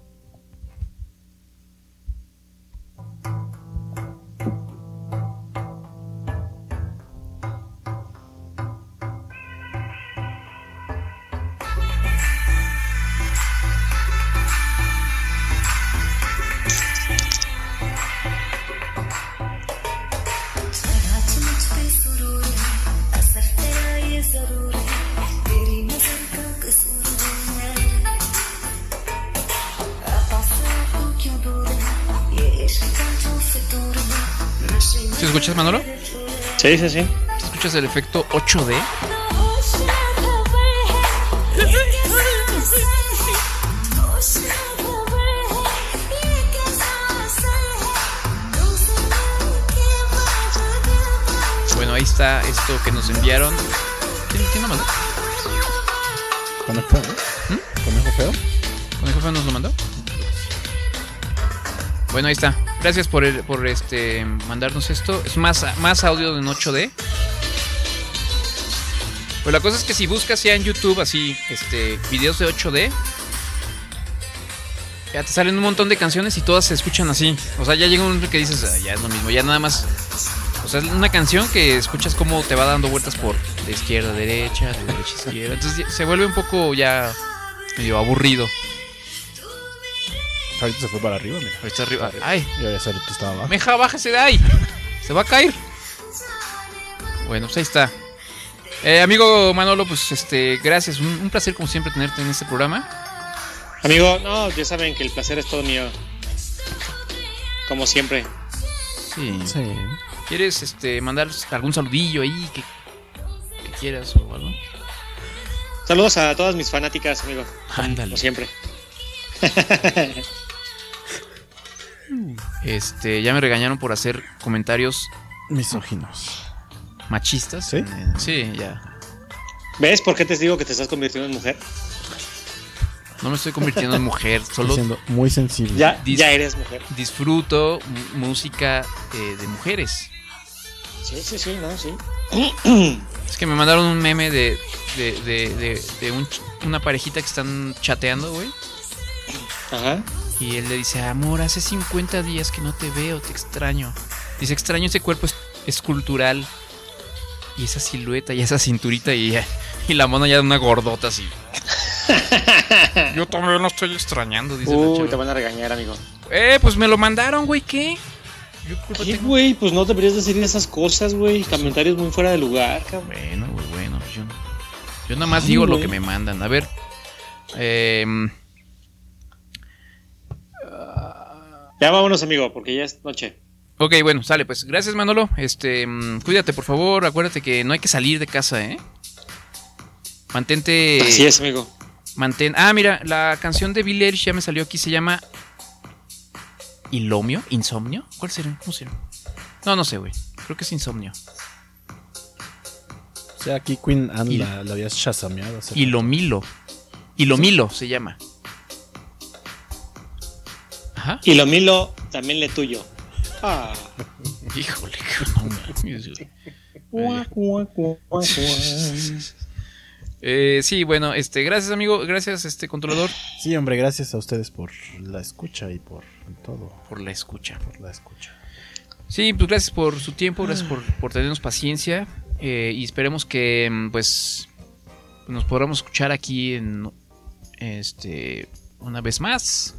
¿Sí escuchas, Manolo? Sí, sí, sí. ¿Sí escuchas el efecto ocho D? Bueno, ahí está esto que nos enviaron. ¿Quién, quién lo mandó? ¿Conejo feo? ¿Conejo feo? ¿Conejo feo nos lo mandó? Bueno, ahí está. Gracias por el, por este mandarnos esto. Es más, más audio en ocho D. Pues la cosa es que si buscas ya en YouTube así, este, videos de ocho D, ya te salen un montón de canciones y todas se escuchan así. O sea, ya llega un momento que dices, ah, ya es lo mismo, ya nada más. O sea, es una canción que escuchas cómo te va dando vueltas por de izquierda a derecha, de derecha a izquierda. Entonces se vuelve un poco ya medio aburrido. Ahorita se fue para arriba, mira. Ahorita arriba. Ay. Y ahora ahorita estaba abajo. Meja, bájese de ahí. Se va a caer. Bueno, pues ahí está. Eh, amigo Manolo, pues este, gracias. Un, un placer como siempre tenerte en este programa. Amigo, no, ya saben que el placer es todo mío. Como siempre. Sí. sí. ¿Quieres este, mandar algún saludillo ahí que, que quieras o algo? Saludos a todas mis fanáticas, amigo. Ándale. Como siempre. Este, ya me regañaron por hacer comentarios Misóginos. Machistas. ¿Sí? Eh, sí, ya. ¿Ves por qué te digo que te estás convirtiendo en mujer? No me estoy convirtiendo en mujer, solo Estoy siendo muy sensible. Ya, dis- ya eres mujer. disfruto mu- música eh, de mujeres. Sí, sí, sí, no, sí. Es que me mandaron un meme de, de, de, de, de un ch- una parejita que están chateando, güey. Ajá. Y él le dice, amor, hace cincuenta días que no te veo, te extraño. Dice, extraño ese cuerpo es- escultural. Y esa silueta y esa cinturita y, y la mona ya de una gordota así. Yo también lo estoy extrañando, dice la Uy, chava. te van a regañar, amigo. Eh, pues me lo mandaron, güey, ¿qué? Yo culpa ¿Qué, tengo. güey? Pues no deberías decir esas cosas, güey. Comentarios muy fuera de lugar, cabrón. Bueno, güey, bueno. Yo, yo nada más Ay, digo lo güey. que me mandan. A ver. Eh, Ya vámonos, amigo, porque ya es noche. ok, bueno, sale, pues. Gracias, Manolo. Este, mm, cuídate, por favor. Acuérdate que no hay que salir de casa, ¿eh? Mantente. Así es, amigo. Mantén. Ah, mira, la canción de Billie Eilish ya me salió aquí. Se llama ¿Ilomio? ¿Insomnio? ¿Cuál será? ¿Cómo será? No, no sé, güey. Creo que es Insomnio. O sea, aquí Queen Anne Y- la, la habías chasameado. hace Ilomilo. Ilomilo se llama. Ajá. Y lo milo también le tuyo. Ah. Híjole, que no mames, güey. Cuá, cuá, cuá, cuá. Eh, sí, bueno, este, gracias, amigo. Gracias, este controlador. Sí, hombre, gracias a ustedes por la escucha y por todo. Por la escucha. Por la escucha. Sí, pues gracias por su tiempo, gracias por, por tenernos paciencia. eh, y esperemos que, mm, pues, nos podamos escuchar aquí en, este, una vez más.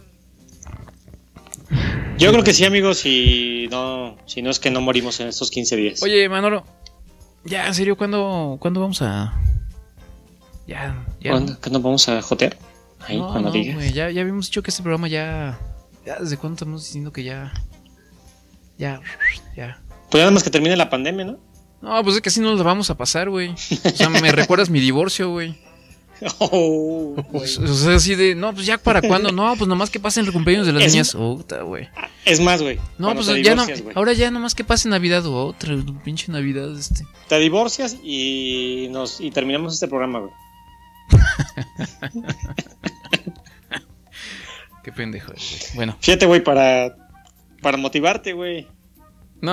Yo creo que sí, amigo, si no, si no es que no morimos en estos quince días. Oye, Manolo, ya, en serio, ¿cuándo, ¿cuándo vamos a...? Ya, ya. ¿Cuándo, ¿cuándo vamos a jotear? Ahí, No, cuando no, digas. güey, ya, ya habíamos dicho que este programa ya... Ya, ¿desde cuándo estamos diciendo que ya... Ya, ya... Pues nada más que termine la pandemia, ¿no? No, pues es que así no nos la vamos a pasar, güey. O sea, me recuerdas mi divorcio, güey. Oh, O sea, así de, no, pues ya para cuándo, no, pues nomás que pasen el cumpleaños de las Es- niñas, otra, güey. Es más, güey. No, cuando pues te ya no, divorcias, güey. ahora ya nomás que pase Navidad o otra, pinche Navidad, este. Te divorcias y nos y terminamos este programa, güey. Qué pendejo, güey. Bueno. Fíjate, güey, para, para motivarte, güey. No.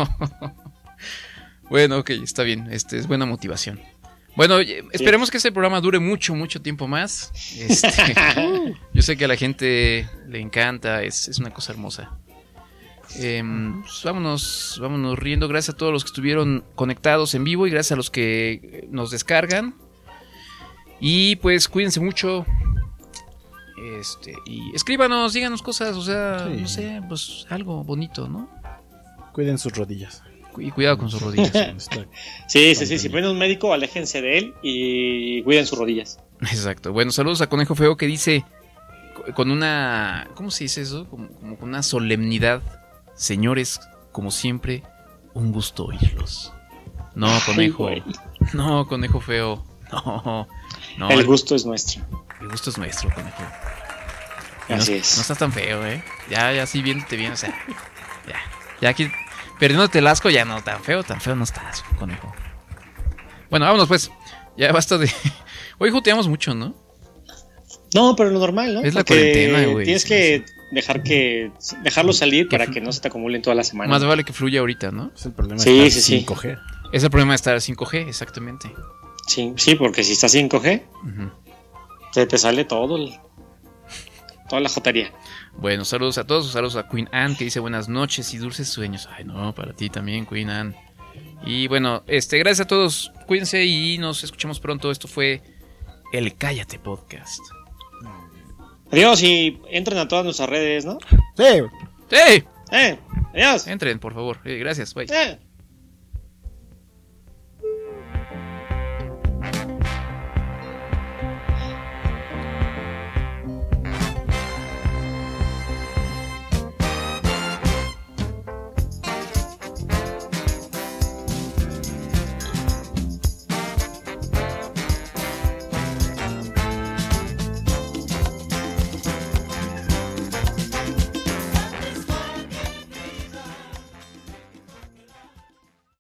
Bueno, ok, está bien, este es buena motivación. Bueno, oye, esperemos que este programa dure mucho, mucho tiempo más. Este, yo sé que a la gente le encanta, es, es una cosa hermosa. Em, pues vámonos, vámonos riendo. Gracias a todos los que estuvieron conectados en vivo y gracias a los que nos descargan. Y pues cuídense mucho. Este, y escríbanos, díganos cosas, o sea, Sí. no sé, pues algo bonito, ¿no? Cuiden sus rodillas. Y cuidado con sus rodillas. Sí, sí, sí. Si ven un médico, aléjense de él y cuiden sus rodillas. Exacto. Bueno, saludos a Conejo Feo que dice co- con una... ¿Cómo se dice eso? Como, como con una solemnidad. Señores, como siempre, un gusto oírlos. No, Conejo. Ay, güey. No, Conejo Feo. No. No, El gusto es nuestro. El gusto es nuestro, Conejo. Y Así no, es. No estás tan feo, ¿eh? Ya, ya, sí, viéndote bien, o sea... Ya, ya aquí... Perdiéndote el asco, ya no, tan feo, tan feo no estás, Conejo. Bueno, vámonos pues. Ya basta de... Hoy joteamos mucho, ¿no? No, pero lo normal, ¿no? Es la Porque cuarentena, güey. Tienes Sí, que dejar que dejarlo salir para que no se te acumulen toda la semana. Más vale que fluya ahorita, ¿no? Es el problema Sí, de sí, estar sí. cinco G. Es el problema de estar cinco G, exactamente. Sí, sí, porque si estás cinco G, Ujú. se te sale todo el- toda la jotería. Bueno, saludos a todos. Saludos a Queen Anne que dice buenas noches y dulces sueños. Ay, no, para ti también, Queen Anne. Y bueno, este, gracias a todos. Cuídense y nos escuchamos pronto. Esto fue el Cállate Podcast. Adiós y entren a todas nuestras redes, ¿no? Sí. ¡Sí! Eh, adiós. Entren, por favor. Eh, gracias, bye. Eh.